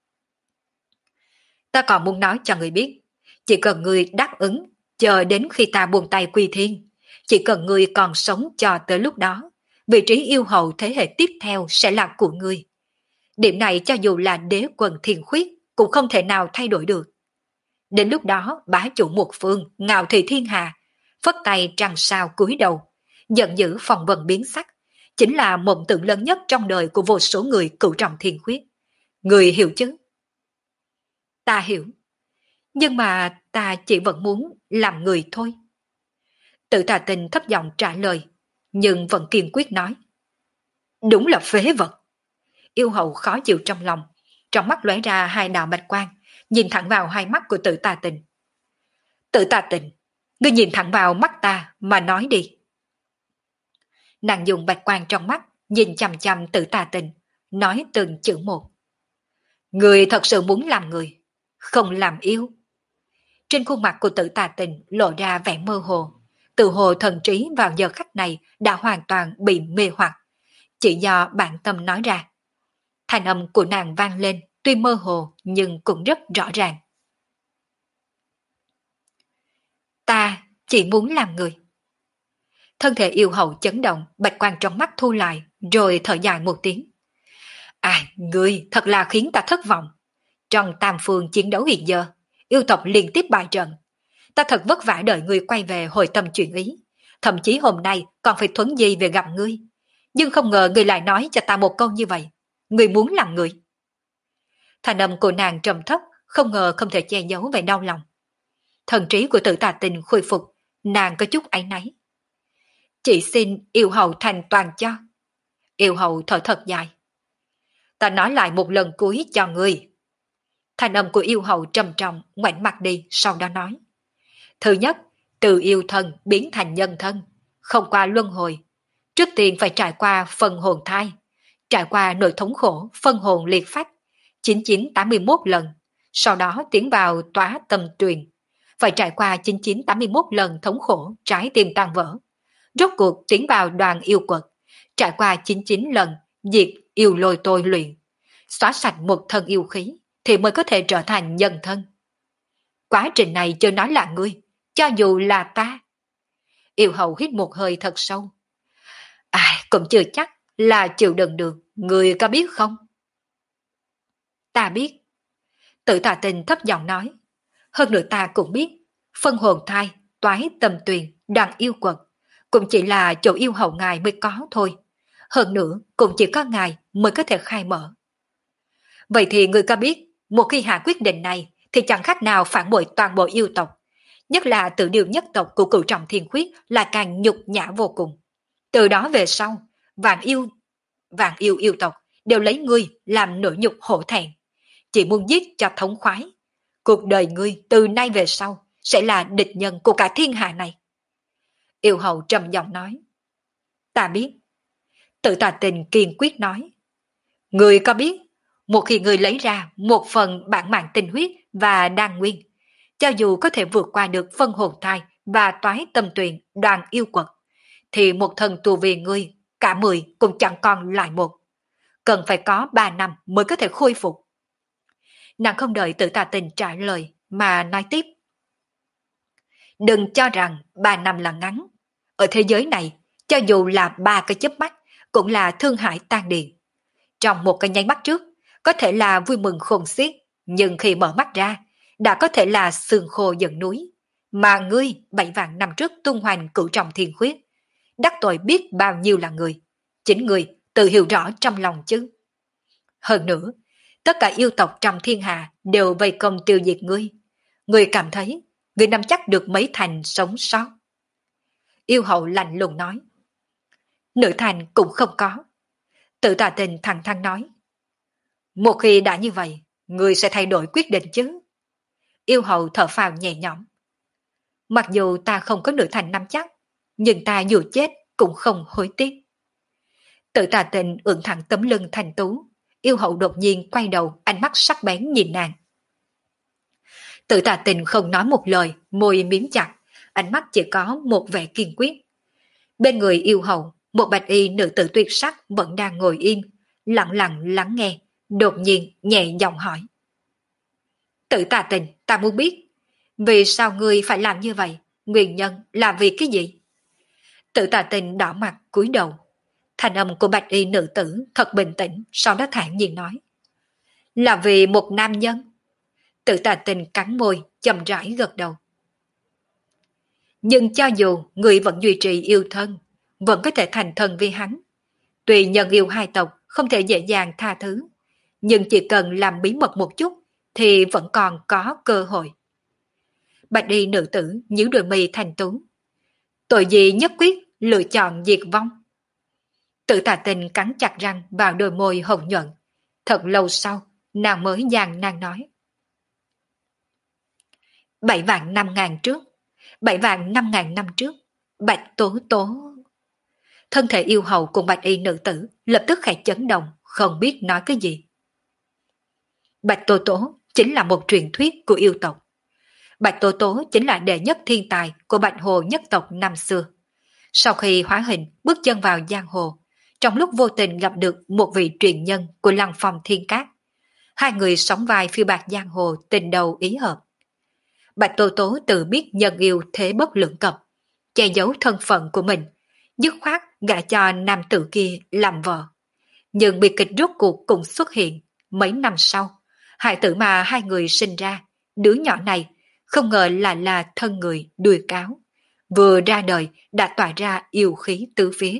Ta còn muốn nói cho ngươi biết, chỉ cần ngươi đáp ứng, chờ đến khi ta buông tay quy thiên, chỉ cần ngươi còn sống cho tới lúc đó, vị trí yêu hậu thế hệ tiếp theo sẽ là của ngươi. Điểm này cho dù là đế quân thiên khuyết cũng không thể nào thay đổi được. Đến lúc đó bá chủ một phương, ngạo thị thiên hạ, phất tay trăng sao cúi đầu, giận dữ phòng vần biến sắc, chính là mộng tưởng lớn nhất trong đời của vô số người cửu trọng thiên khuyết. Người hiểu chứ? Ta hiểu. Nhưng mà ta chỉ vẫn muốn làm người thôi. Tử Tà Tình thấp giọng trả lời, nhưng vẫn kiên quyết nói. Đúng là phế vật. Yêu hậu khó chịu trong lòng, trong mắt lóe ra hai đạo bạch quang, nhìn thẳng vào hai mắt của Tử Tà Tình. Tử Tà Tình, ngươi nhìn thẳng vào mắt ta mà nói đi. Nàng dùng bạch quang trong mắt, nhìn chằm chằm Tử Tà Tình, nói từng chữ một. Ngươi thật sự muốn làm người, không làm yêu. trên khuôn mặt của Tử Tà Tình lộ ra vẻ mơ hồ. Tự hồ thần trí vào giờ khắc này đã hoàn toàn bị mê hoặc, chỉ do bản tâm nói ra. Thanh âm của nàng vang lên, tuy mơ hồ nhưng cũng rất rõ ràng. Ta chỉ muốn làm người. Thân thể yêu hậu chấn động, bạch quang trong mắt thu lại, rồi thở dài một tiếng. À, ngươi thật là khiến ta thất vọng. Trong tam phương chiến đấu hiện giờ, yêu tộc liên tiếp bại trận. Ta thật vất vả đợi ngươi quay về hồi tâm chuyển ý. Thậm chí hôm nay còn phải thuấn di về gặp ngươi. Nhưng không ngờ ngươi lại nói cho ta một câu như vậy. Ngươi muốn làm người. Thanh âm của nàng trầm thấp, không ngờ không thể che giấu vẻ đau lòng. Thần trí của Tử Tà Tình khôi phục, nàng có chút áy náy. Chỉ xin yêu hậu thành toàn cho. Yêu hậu thở thật dài. Ta nói lại một lần cuối cho ngươi. Thanh âm của yêu hậu trầm trọng, ngoảnh mặt đi, sau đó nói. Thứ nhất, từ yêu thân biến thành nhân thân, không qua luân hồi. Trước tiên phải trải qua phân hồn thai, trải qua nỗi thống khổ phân hồn liệt phách chín nghìn chín trăm tám mươi mốt lần, sau đó tiến vào tóa tâm tuyền, phải trải qua chín nghìn chín trăm tám mươi mốt lần thống khổ trái tim tan vỡ. Rốt cuộc tiến vào đoàn yêu quật, trải qua chín mươi chín lần diệt yêu lôi tôi luyện, xóa sạch một thân yêu khí thì mới có thể trở thành nhân thân. Quá trình này chưa nói là ngươi, cho dù là ta. Yêu hậu hít một hơi thật sâu. Ai cũng chưa chắc là chịu đựng được, ngươi có biết không? Ta biết. Tử Tà Tình thấp giọng nói. Hơn nữa ta cũng biết, phân hồn thai, toái tâm tuyền, đoàn yêu quật, cũng chỉ là chỗ yêu hậu ngài mới có thôi. Hơn nữa, cũng chỉ có ngài mới có thể khai mở. Vậy thì ngươi có biết, một khi hạ quyết định này, thì chẳng khác nào phản bội toàn bộ yêu tộc. Nhất là tự điều nhất tộc của cửu trọng thiên khuyết là càng nhục nhã vô cùng. Từ đó về sau, vạn yêu, vạn yêu yêu tộc đều lấy ngươi làm nỗi nhục hổ thẹn. Chỉ muốn giết cho thống khoái. Cuộc đời ngươi từ nay về sau sẽ là địch nhân của cả thiên hạ này. Yêu hậu trầm giọng nói. Ta biết. Tử Tà Tình kiên quyết nói. Ngươi có biết, một khi ngươi lấy ra một phần bản mạng tinh huyết và đan nguyên, cho dù có thể vượt qua được phân hồn thai và toái tâm tuyền đoàn yêu quật, thì một thần tu vi ngươi, cả mười cũng chẳng còn lại một. Cần phải có ba năm mới có thể khôi phục. Nàng không đợi Tử Tà Tình trả lời mà nói tiếp. Đừng cho rằng ba năm là ngắn. Ở thế giới này, cho dù là ba cái chớp mắt, cũng là thương hại tan điền. Trong một cái nháy mắt trước, có thể là vui mừng khôn xiết, nhưng khi mở mắt ra, đã có thể là sương khô dần núi. Mà ngươi bảy vạn năm trước tung hoành cửu trọng thiên khuyết, đắc tội biết bao nhiêu là người. Chính ngươi tự hiểu rõ trong lòng chứ. Hơn nữa, tất cả yêu tộc trong thiên hạ đều vây công tiêu diệt ngươi. Ngươi cảm thấy ngươi nắm chắc được mấy thành sống sót. Yêu hậu lạnh lùng nói. Nữ thành cũng không có. Tử Tà Tình thẳng thắn nói. Một khi đã như vậy, ngươi sẽ thay đổi quyết định chứ. Yêu hậu thở phào nhẹ nhõm. Mặc dù ta không có nữ thành nắm chắc, nhưng ta dù chết cũng không hối tiếc. Tử Tà Tình ưỡn thẳng tấm lưng thành tú. Yêu hậu đột nhiên quay đầu, ánh mắt sắc bén nhìn nàng. Tử Tà Tình không nói một lời, môi miếm chặt, ánh mắt chỉ có một vẻ kiên quyết. Bên người yêu hậu, một bạch y nữ tử tuyệt sắc vẫn đang ngồi im, lặng lặng lắng nghe, đột nhiên nhẹ giọng hỏi. Tử Tà Tình, ta muốn biết, vì sao ngươi phải làm như vậy? Nguyên nhân là vì cái gì? Tử Tà Tình đỏ mặt cúi đầu. Thanh âm của bạch y nữ tử thật bình tĩnh, sau đó thản nhiên nói. Là vì một nam nhân. Tử Tà Tình cắn môi, chậm rãi gật đầu. Nhưng cho dù người vẫn duy trì yêu thân, vẫn có thể thành thân vì hắn. Tuy nhân yêu hai tộc không thể dễ dàng tha thứ, nhưng chỉ cần làm bí mật một chút thì vẫn còn có cơ hội. Bạch y nữ tử nhíu đôi mi thành tú. Tội gì nhất quyết lựa chọn diệt vong. Tử Tà Tình cắn chặt răng vào đôi môi hồng nhuận. Thật lâu sau, nàng mới giàn nàng nói. Bảy vạn năm ngàn trước, bảy vạn năm ngàn năm trước, Bạch Tố Tố. Thân thể yêu hầu cùng bạch y nữ tử lập tức khẽ chấn động, không biết nói cái gì. Bạch Tố Tố chính là một truyền thuyết của yêu tộc. Bạch Tố Tố chính là đệ nhất thiên tài của Bạch Hồ nhất tộc năm xưa. Sau khi hóa hình bước chân vào giang hồ, trong lúc vô tình gặp được một vị truyền nhân của Lăng Phong Thiên Cát, hai người sóng vai phiêu bạt giang hồ tình đầu ý hợp. Bạch Tố Tố tự biết nhân yêu thế bất lưỡng cập, che giấu thân phận của mình, dứt khoát gả cho nam tử kia làm vợ. Nhưng bi kịch rốt cuộc cũng xuất hiện. Mấy năm sau, hài tử mà hai người sinh ra, đứa nhỏ này không ngờ là là thân người đuôi cáo, vừa ra đời đã tỏa ra yêu khí tứ phía.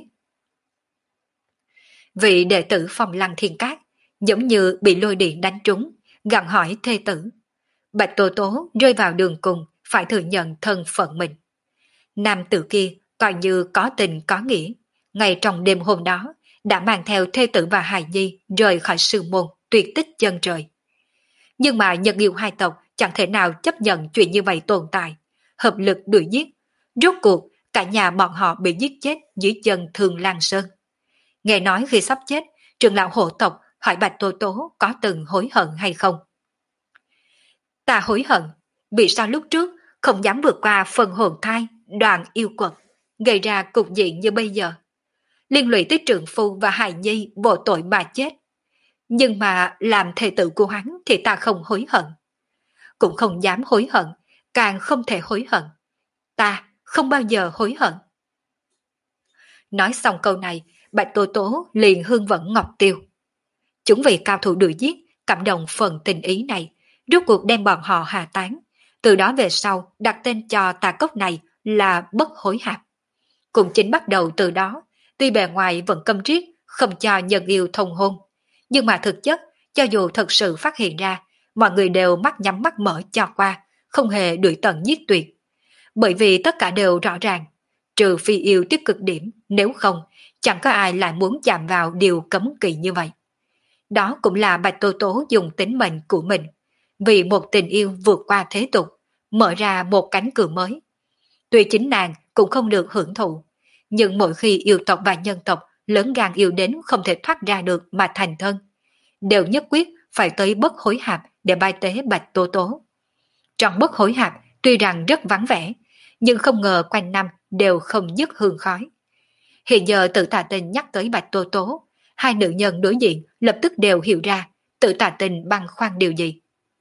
Vị đệ tử Phong Lăng Thiên Cát giống như bị lôi điện đánh trúng, gặng hỏi thê tử. Bạch Tố Tố rơi vào đường cùng, phải thừa nhận thân phận mình. Nam tử kia coi như có tình có nghĩa, ngay trong đêm hôm đó đã mang theo thê tử và hài nhi rời khỏi sư môn tuyệt tích chân trời. Nhưng mà nhân yêu hai tộc chẳng thể nào chấp nhận chuyện như vậy tồn tại, hợp lực đuổi giết. Rốt cuộc cả nhà bọn họ bị giết chết dưới chân Thương Lan Sơn. Nghe nói khi sắp chết, trưởng lão hộ tộc hỏi Bạch Tố Tố có từng hối hận hay không. Ta hối hận, vì sao lúc trước không dám vượt qua phần hồn thai, đoàn yêu quật, gây ra cục diện như bây giờ. Liên lụy tới trượng phu và hài nhi vô tội mà chết. Nhưng mà làm thê tử của hắn thì ta không hối hận. Cũng không dám hối hận, càng không thể hối hận. Ta không bao giờ hối hận. Nói xong câu này, Bạch Tố Tố liền hương vẫn ngọc tiêu. Chúng vì cao thủ đuổi giết, cảm động phần tình ý này, rốt cuộc đem bọn họ hạ tán. Từ đó về sau đặt tên cho tà cốc này là bất hối hạp. Cũng chính bắt đầu từ đó, tuy bề ngoài vẫn câm triết, không cho nhân yêu thông hôn. Nhưng mà thực chất, cho dù thật sự phát hiện ra, mọi người đều mắt nhắm mắt mở cho qua, không hề đuổi tận giết tuyệt. Bởi vì tất cả đều rõ ràng, trừ phi yêu tới cực điểm, nếu không, chẳng có ai lại muốn chạm vào điều cấm kỵ như vậy. Đó cũng là Bạch Tố Tố dùng tính mệnh của mình, vì một tình yêu vượt qua thế tục, mở ra một cánh cửa mới. Tuy chính nàng cũng không được hưởng thụ, nhưng mỗi khi yêu tộc và nhân tộc lớn gan yêu đến không thể thoát ra được mà thành thân, đều nhất quyết phải tới bất hối hạp để bài tế Bạch Tố Tố. Trong bất hối hạp tuy rằng rất vắng vẻ, nhưng không ngờ quanh năm đều không dứt hương khói. Hiện giờ Tử Tà Tình nhắc tới Bạch Tố Tố, hai nữ nhân đối diện lập tức đều hiểu ra Tử Tà Tình băn khoăn điều gì.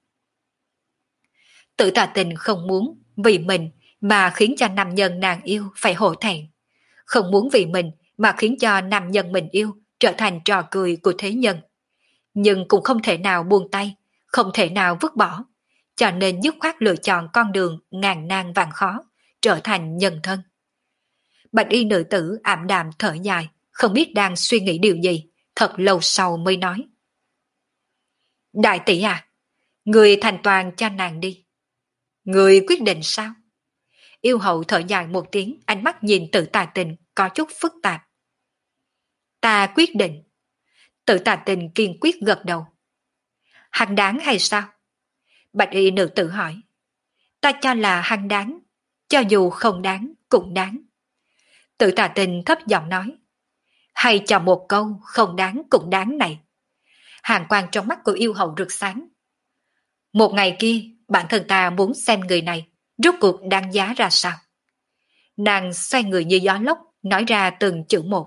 Tử Tà Tình không muốn vì mình mà khiến cho nam nhân nàng yêu phải hổ thẹn, không muốn vì mình mà khiến cho nam nhân mình yêu trở thành trò cười của thế nhân. Nhưng cũng không thể nào buông tay, không thể nào vứt bỏ, cho nên dứt khoát lựa chọn con đường ngàn nan vạn khó, trở thành nhân thân. Bạch y nữ tử ảm đạm thở dài, không biết đang suy nghĩ điều gì, thật lâu sau mới nói. Đại tỷ à, người thành toàn cho nàng đi. Người quyết định sao? Yêu hậu thở dài một tiếng, ánh mắt nhìn Tử Tà Tình có chút phức tạp. Ta quyết định. Tử Tà Tình kiên quyết gật đầu. Hắn đáng hay sao? Bạch y nữ tử hỏi. Ta cho là hắn đáng, cho dù không đáng cũng đáng. Tử Tà Tình thấp giọng nói. Hay cho một câu không đáng cũng đáng này. Hàn quang trong mắt của yêu hậu rực sáng. Một ngày kia, bản thân ta muốn xem người này rốt cuộc đáng giá ra sao. Nàng xoay người như gió lốc, nói ra từng chữ một.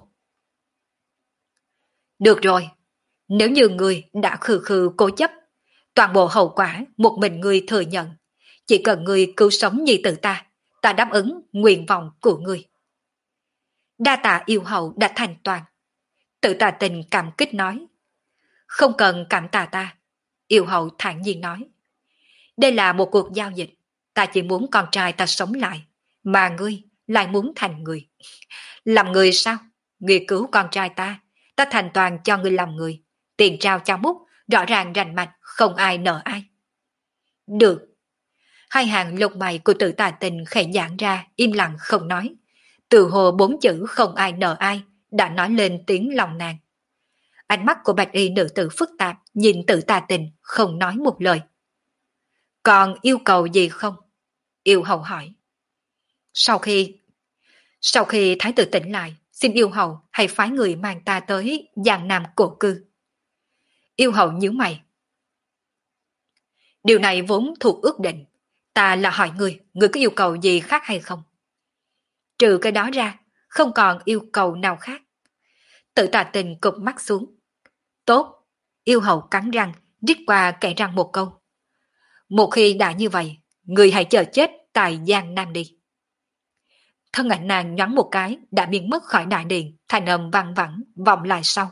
Được rồi, nếu như người đã khư khư cố chấp, toàn bộ hậu quả một mình người thừa nhận. Chỉ cần người cứu sống nhi tử ta, ta đáp ứng nguyện vọng của người. Đa tạ yêu hậu đã thành toàn. Tử Tà Tình cảm kích nói. Không cần cảm tạ ta. Yêu hậu thản nhiên nói. Đây là một cuộc giao dịch. Ta chỉ muốn con trai ta sống lại, mà ngươi lại muốn thành người. Làm người sao? Ngươi cứu con trai ta, ta thành toàn cho ngươi làm người. Tiền trao cho múc, rõ ràng rành mạch, không ai nợ ai. Được. Hai hàng lông mày của Tử Tà Tình khẽ giãn ra, im lặng không nói. Từ hồ bốn chữ không ai nợ ai đã nói lên tiếng lòng nàng. Ánh mắt của bạch y nữ tử phức tạp nhìn Tử Tà Tình không nói một lời. Còn yêu cầu gì không? Yêu hậu hỏi. Sau khi Sau khi thái tử tỉnh lại, xin yêu hậu hãy phái người mang ta tới Giang Nam cổ cư. Yêu hậu nhíu mày. Điều này vốn thuộc ước định, Ta là hỏi người, người có yêu cầu gì khác hay không? Trừ cái đó ra, không còn yêu cầu nào khác. Tự Tà Tình cụp mắt xuống. Tốt, yêu hầu cắn răng, rít qua kẻ răng một câu. Một khi đã như vậy, người hãy chờ chết tại Giang Nam đi. Thân ảnh nàng nhoáng một cái đã biến mất khỏi đại điện, thanh âm văng vẳng vọng lại sau.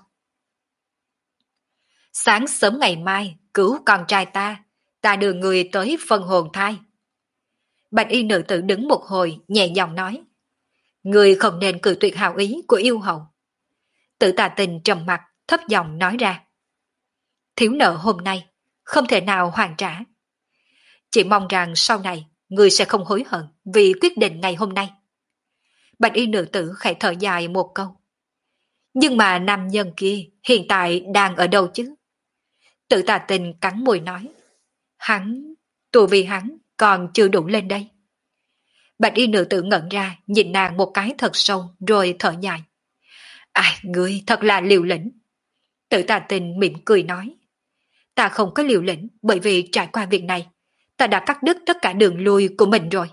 Sáng sớm ngày mai, cứu con trai ta, ta đưa người tới phân hồn thai. Bạch y nữ tử đứng một hồi, nhẹ giọng nói. Người không nên cự tuyệt hào ý của yêu hầu. Tự Tà Tình trầm mặt, thấp giọng nói ra. Thiếu nợ hôm nay, không thể nào hoàn trả. Chỉ mong rằng sau này, người sẽ không hối hận vì quyết định ngày hôm nay. Bạch y nữ tử khẽ thở dài một câu. Nhưng mà nam nhân kia hiện tại đang ở đâu chứ? Tự Tà Tình cắn môi nói. Hắn, tù vì hắn còn chưa đủ lên đây. Bạch y nữ tử ngẩn ra, nhìn nàng một cái thật sâu rồi thở dài. Ai, ngươi thật là liều lĩnh. Tự Tà Tình mỉm cười nói. Ta không có liều lĩnh bởi vì trải qua việc này, ta đã cắt đứt tất cả đường lui của mình rồi.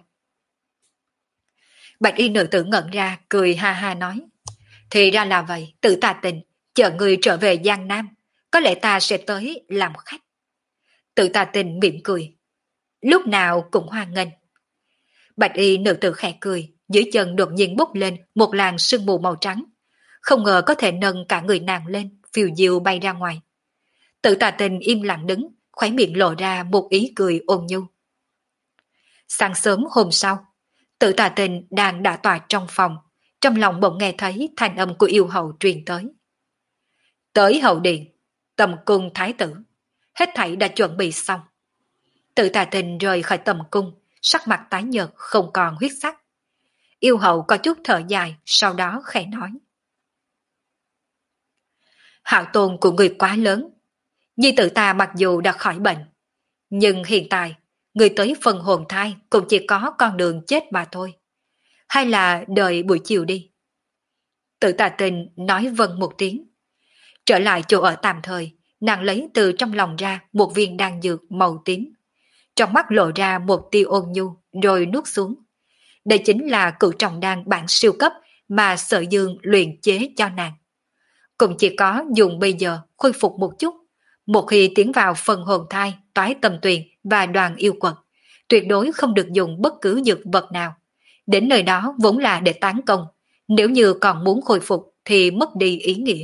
Bạch y nữ tử ngẩn ra, cười ha ha nói. Thì ra là vậy, Tự Tà Tình, chờ người trở về Giang Nam, có lẽ ta sẽ tới làm khách. Tự Tà Tình mỉm cười. Lúc nào cũng hoan nghênh. Bạch y nữ tử khẽ cười, dưới chân đột nhiên bốc lên một làn sương mù màu trắng. Không ngờ có thể nâng cả người nàng lên, phiêu diêu bay ra ngoài. Tự Tà Tình im lặng đứng, khóe miệng lộ ra một ý cười ôn nhu. Sáng sớm hôm sau, Tự Tà Tình đang đã tọa trong phòng, trong lòng bỗng nghe thấy thanh âm của yêu hầu truyền tới. Tới hậu điện, tầm cung thái tử, hết thảy đã chuẩn bị xong. Tự Tà Tình rời khỏi tầm cung, sắc mặt tái nhợt không còn huyết sắc. Yêu hầu có chút thở dài, sau đó khẽ nói. Hạo tôn của người quá lớn. Nhi tử ta mặc dù đã khỏi bệnh, nhưng hiện tại, người tới phần hồn thai cũng chỉ có con đường chết mà thôi. Hay là đợi buổi chiều đi. Tự Tà Tình nói vâng một tiếng. Trở lại chỗ ở tạm thời, nàng lấy từ trong lòng ra một viên đan dược màu tím. Trong mắt lộ ra một tia ôn nhu rồi nuốt xuống. Đây chính là cửu trọng đan bản siêu cấp mà Sở Dương luyện chế cho nàng. Cũng chỉ có dùng bây giờ khôi phục một chút. Một khi tiến vào phần hồn thai, toái tâm tuyền và đoàn yêu quật, tuyệt đối không được dùng bất cứ dược vật nào. Đến nơi đó vốn là để tán công, nếu như còn muốn khôi phục thì mất đi ý nghĩa.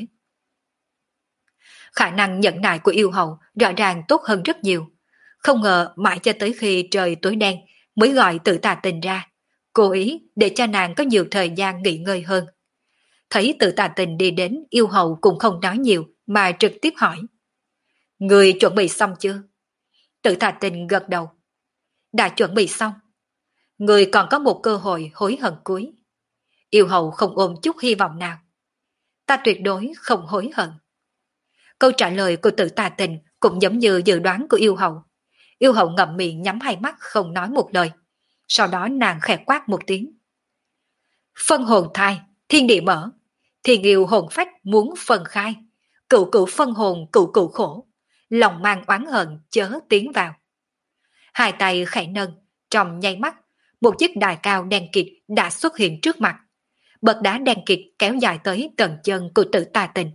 Khả năng nhẫn nại của yêu hậu rõ ràng tốt hơn rất nhiều. Không ngờ mãi cho tới khi trời tối đen mới gọi Tự Tà Tình ra, cố ý để cho nàng có nhiều thời gian nghỉ ngơi hơn. Thấy Tự Tà Tình đi đến, yêu hậu cũng không nói nhiều mà trực tiếp hỏi. Người chuẩn bị xong chưa? Tự Tà Tình gật đầu. Đã chuẩn bị xong. Người còn có một cơ hội hối hận cuối. Yêu hậu không ôm chút hy vọng nào. Ta tuyệt đối không hối hận. Câu trả lời của Tự Tà Tình cũng giống như dự đoán của yêu hậu. Yêu hậu ngậm miệng nhắm hai mắt không nói một lời. Sau đó nàng khẽ quát một tiếng. Phân hồn thai, thiên địa mở. Thiên yêu hồn phách muốn phân khai. Cựu cựu phân hồn cựu cựu khổ. Lòng mang oán hận chớ tiến vào. Hai tay khẽ nâng, trong nháy mắt, một chiếc đài cao đen kịt đã xuất hiện trước mặt. Bậc đá đen kịt kéo dài tới tận chân của Tự Tà Tình.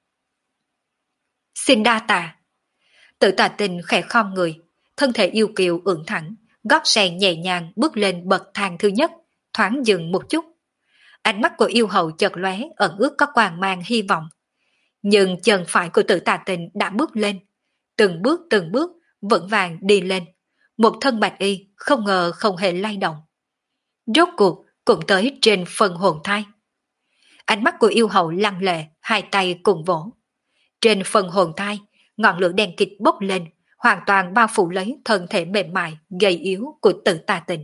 Xin đa tạ. Tự Tà Tình khẽ khom người, thân thể yêu kiều ưỡn thẳng, gót sen nhẹ nhàng bước lên bậc thang thứ nhất, thoáng dừng một chút. Ánh mắt của yêu hậu chợt lóe ẩn ước có quang mang hy vọng. Nhưng chân phải của Tự Tà Tình đã bước lên, từng bước từng bước vững vàng đi lên. Một thân bạch y không ngờ không hề lay động. Rốt cuộc cũng tới trên phần hồn thai. Ánh mắt của yêu hậu lăng lệ, hai tay cùng vỗ. Trên phần hồn thai, ngọn lửa đen kịt bốc lên, hoàn toàn bao phủ lấy thân thể mềm mại, gầy yếu của Tự Tà Tình.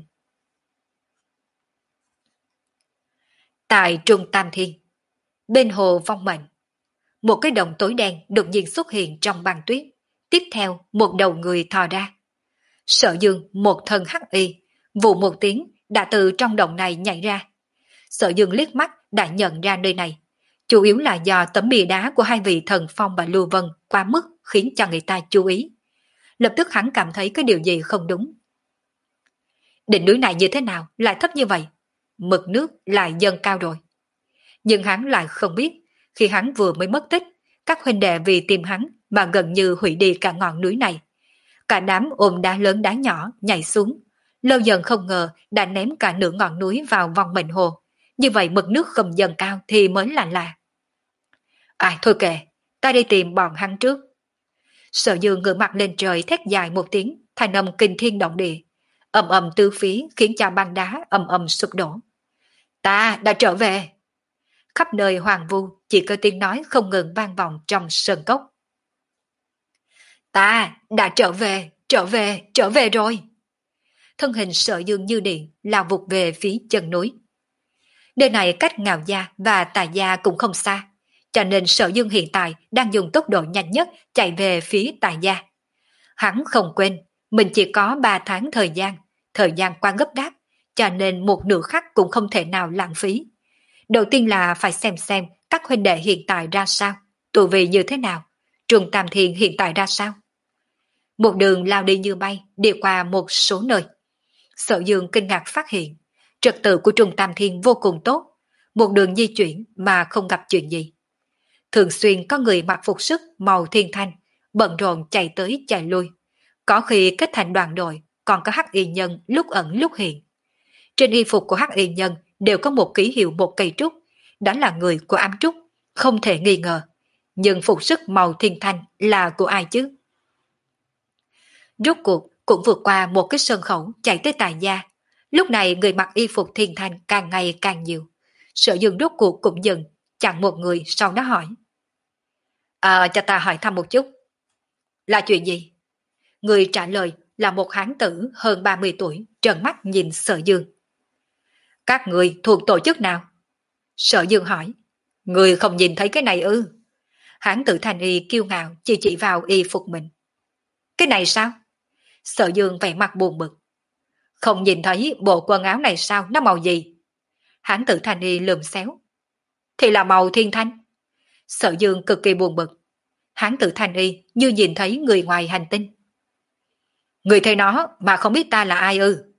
Tại Trung Tam Thiên, bên hồ vong mệnh, một cái đồng tối đen đột nhiên xuất hiện trong băng tuyết. Tiếp theo, một đầu người thò ra. Sở Dương, một thân hắc y, vụ một tiếng đã từ trong động này nhảy ra. Sở Dương liếc mắt đã nhận ra nơi này, chủ yếu là do tấm bia đá của hai vị thần phong và Lưu Vân quá mức khiến cho người ta chú ý. Lập tức hắn cảm thấy có điều gì không đúng. Đỉnh núi này như thế nào lại thấp như vậy? Mực nước lại dâng cao rồi. Nhưng hắn lại không biết, khi hắn vừa mới mất tích, các huynh đệ vì tìm hắn mà gần như hủy đi cả ngọn núi này. Cả đám ôm đá lớn đá nhỏ nhảy xuống, lâu dần không ngờ đã ném cả nửa ngọn núi vào vòng mệnh hồ. Như vậy mực nước không dần cao thì mới là lạ. À thôi kệ, ta đi tìm bọn hắn trước. Sở Dương ngửa mặt lên trời thét dài một tiếng, thanh âm kinh thiên động địa. Ầm ầm tứ phía khiến cho băng đá ầm ầm sụp đổ. Ta đã trở về. Khắp nơi hoàng vu chỉ có tiếng nói không ngừng vang vọng trong sơn cốc. Ta đã trở về, trở về, trở về rồi. Thân hình Sở Dương như điện lao vụt về phía chân núi. Nơi này cách Ngạo Gia và Tà Gia cũng không xa, cho nên Sở Dương hiện tại đang dùng tốc độ nhanh nhất chạy về phía Tà Gia. Hắn không quên, mình chỉ có ba tháng thời gian, thời gian qua gấp gáp, cho nên một nửa khắc cũng không thể nào lãng phí. Đầu tiên là phải xem xem các huynh đệ hiện tại ra sao, tù vị như thế nào, Trùng Tam Thiên hiện tại ra sao. Một đường lao đi như bay, đi qua một số nơi. Sở Dương kinh ngạc phát hiện, trật tự của Trùng Tam Thiên vô cùng tốt, một đường di chuyển mà không gặp chuyện gì. Thường xuyên có người mặc phục sức màu thiên thanh, bận rộn chạy tới chạy lui. Có khi kết thành đoàn đội, còn có hắc y nhân lúc ẩn lúc hiện. Trên y phục của hắc y nhân đều có một ký hiệu một cây trúc, đó là người của ám trúc, không thể nghi ngờ. Nhưng phục sức màu thiên thanh là của ai chứ? Rốt cuộc cũng vượt qua một cái sân khẩu chạy tới Tài Gia. Lúc này người mặc y phục thiên thanh càng ngày càng nhiều. Sở Dương rốt cuộc cũng dừng, chặn một người sau đó hỏi. À, cho ta hỏi thăm một chút. Là chuyện gì? Người trả lời là một hán tử hơn ba mươi tuổi, trợn mắt nhìn Sở Dương. Các người thuộc tổ chức nào? Sở Dương hỏi. Người không nhìn thấy cái này ư? Hán tử thanh y kiêu ngạo chỉ chỉ vào y phục mình. Cái này sao? Sở Dương vẻ mặt buồn bực. Không nhìn thấy bộ quần áo này sao, nó màu gì? Hán tử thanh y lườm xéo. Thì là màu thiên thanh. Sở Dương cực kỳ buồn bực. Hán tử thanh y như nhìn thấy người ngoài hành tinh. Người thấy nó mà không biết ta là ai ư?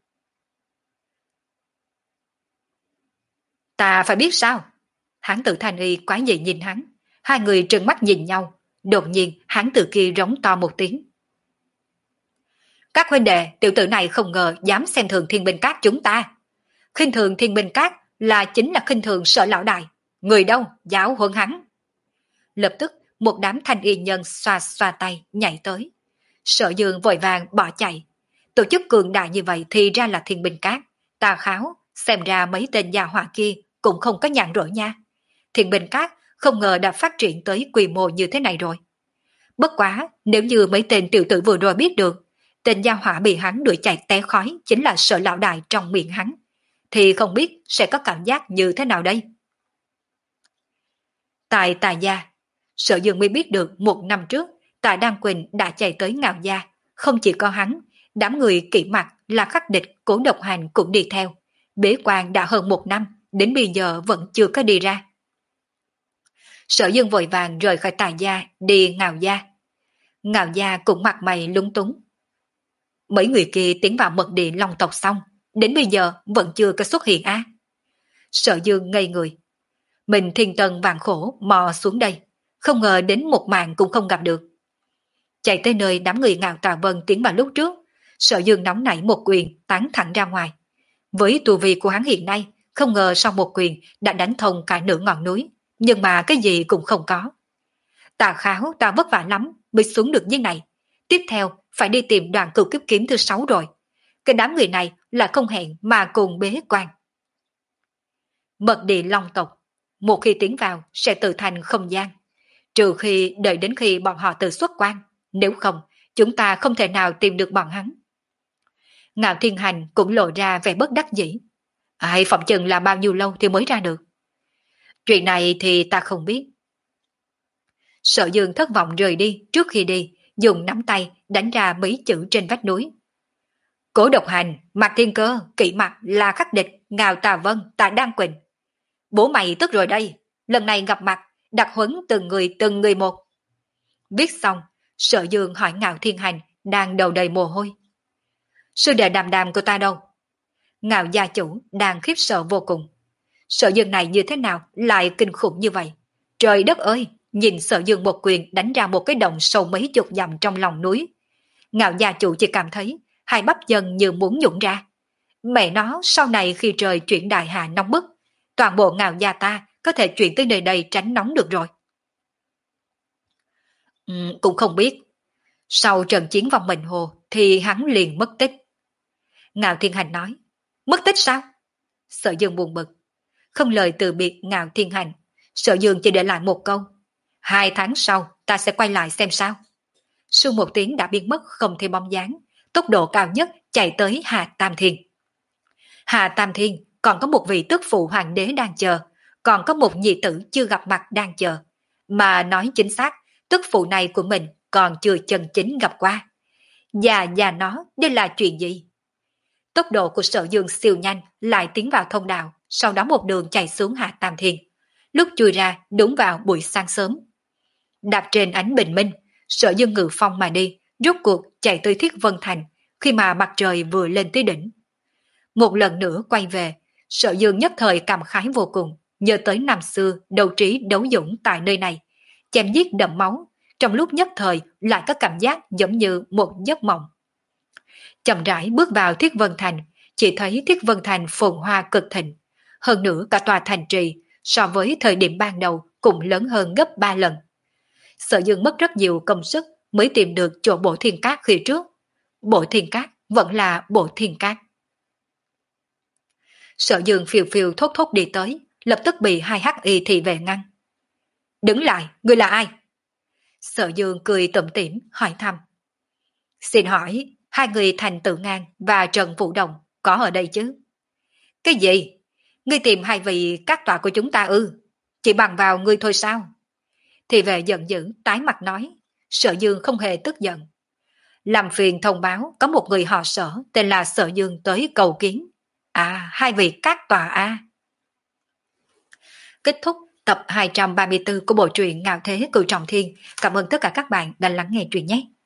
Ta phải biết sao? Hán tử thanh y quái dị nhìn hắn. Hai người trừng mắt nhìn nhau. Đột nhiên hán tử kia rống to một tiếng. Các huynh đệ, tiểu tử này không ngờ dám xem thường Thiên Binh Các chúng ta. Khinh thường Thiên Binh Các là chính là khinh thường Sở lão đại. Người đâu, giáo huấn hắn. Lập tức một đám thanh y nhân xoa xoa tay nhảy tới. Sở Dương vội vàng bỏ chạy. Tổ chức cường đại như vậy thì ra là Thiên Binh Các. Tà kháo, xem ra mấy tên gia hỏa kia cũng không có nhàn rỗi nha. Thiên Binh Các không ngờ đã phát triển tới quy mô như thế này rồi. Bất quá, nếu như mấy tên tiểu tử vừa rồi biết được, tên gia hỏa bị hắn đuổi chạy té khói chính là Sở lão đại trong miệng hắn, thì không biết sẽ có cảm giác như thế nào đây. Tại Tà Gia, Sở Dương mới biết được một năm trước Tạ Đan Quỳnh đã chạy tới Ngạo Gia, không chỉ có hắn, đám người kỵ mặt là khắc địch Cố Độc Hành cũng đi theo. Bế quan đã hơn một năm, đến bây giờ vẫn chưa có đi ra. Sở Dương vội vàng rời khỏi Tà Gia đi Ngạo Gia. Ngạo Gia cũng mặt mày lúng túng. Mấy người kia tiến vào mật địa Long tộc xong, đến bây giờ vẫn chưa có xuất hiện á. Sở Dương ngây người. Mình thiên tân vạn khổ mò xuống đây, không ngờ đến một màn cũng không gặp được. Chạy tới nơi đám người Ngạo Tà Vân tiến vào lúc trước, Sở Dương nóng nảy một quyền tán thẳng ra ngoài. Với tu vi của hắn hiện nay, không ngờ sau một quyền đã đánh thông cả nửa ngọn núi, nhưng mà cái gì cũng không có. Tà kháo ta vất vả lắm mới xuống được như này, tiếp theo phải đi tìm đoàn cửu kiếp kiếm thứ sáu rồi. Cái đám người này là không hẹn mà cùng bế quan. Mật địa Long tộc, một khi tiến vào sẽ tự thành không gian, trừ khi đợi đến khi bọn họ tự xuất quan, nếu không chúng ta không thể nào tìm được bọn hắn. Ngạo Thiên Hành cũng lộ ra vẻ bất đắc dĩ. Ai phỏng chừng là bao nhiêu lâu thì mới ra được. Chuyện này thì ta không biết. Sở Dương thất vọng rời đi, trước khi đi dùng nắm tay đánh ra mấy chữ trên vách núi. Cố Độc Hành, Mạc Thiên Cơ, Kỵ Mặt là khắc địch, Ngạo Tà Vân, Tạ Đan Quỳnh. Bố mày tức rồi đây, lần này gặp mặt, đặc huấn từng người từng người một. Viết xong, Sở Dương hỏi Ngạo Thiên Hành đang đầu đầy mồ hôi. Sư đệ Đàm Đàm của ta đâu? Ngạo gia chủ đang khiếp sợ vô cùng. Sở Dương này như thế nào lại kinh khủng như vậy? Trời đất ơi, nhìn Sở Dương một quyền đánh ra một cái động sâu mấy chục dặm trong lòng núi. Ngạo gia chủ chỉ cảm thấy hai bắp chân như muốn nhũn ra. Mẹ nó sau này khi trời chuyển đại hà nóng bức, toàn bộ Ngạo gia ta có thể chuyển tới nơi đây tránh nóng được rồi. Ừ, cũng không biết. Sau trận chiến vòng mệnh hồ thì hắn liền mất tích. Ngạo Thiên Hành nói, mất tích sao? Sở Dương buồn bực. Không lời từ biệt Ngạo Thiên Hành, Sở Dương chỉ để lại một câu. Hai tháng sau ta sẽ quay lại xem sao. Sau một tiếng đã biến mất không thêm bóng dáng, tốc độ cao nhất chạy tới Hà Tam Thiên. Hà Tam Thiên còn có một vị tức phụ hoàng đế đang chờ, còn có một nhị tử chưa gặp mặt đang chờ. Mà nói chính xác, tức phụ này của mình còn chưa chân chính gặp qua. Và và nó, đây là chuyện gì? Tốc độ của Sở Dương siêu nhanh lại tiến vào thông đạo, sau đó một đường chạy xuống Hạ Tam Thiên. Lúc chui ra đúng vào buổi sáng sớm. Đạp trên ánh bình minh, Sở Dương ngự phong mà đi, rốt cuộc chạy tới Thiết Vân Thành khi mà mặt trời vừa lên tới đỉnh. Một lần nữa quay về, Sở Dương nhất thời cảm khái vô cùng, nhớ tới năm xưa đấu trí đấu dũng tại nơi này, chém giết đẫm máu, trong lúc nhất thời lại có cảm giác giống như một giấc mộng. Chậm rãi bước vào Thiết Vân Thành, chỉ thấy Thiết Vân Thành phồn hoa cực thịnh, hơn nữa cả tòa thành trì so với thời điểm ban đầu cũng lớn hơn gấp ba lần. Sở Dương mất rất nhiều công sức mới tìm được chỗ Bộ Thiên Cát khi trước. Bộ Thiên Cát vẫn là Bộ Thiên Cát. Sở Dương phiêu phiêu thốt thốt đi tới, lập tức bị hai hắc y thị vệ ngăn. Đứng lại, ngươi là ai? Sở Dương cười tủm tỉm hỏi thăm. Xin hỏi, hai người Thành Tự Ngang và Trần Vũ Đồng có ở đây chứ? Cái gì? Ngươi tìm hai vị các tọa của chúng ta ư? Chỉ bằng vào ngươi thôi sao? Thị vệ giận dữ tái mặt nói. Sở Dương không hề tức giận. Làm phiền thông báo có một người họ Sở tên là Sở Dương tới cầu kiến. À, hai vị các tòa a. Kết thúc tập hai trăm ba mươi tư của bộ truyện Ngạo Thế Cửu Trọng Thiên. Cảm ơn tất cả các bạn đã lắng nghe truyện nhé.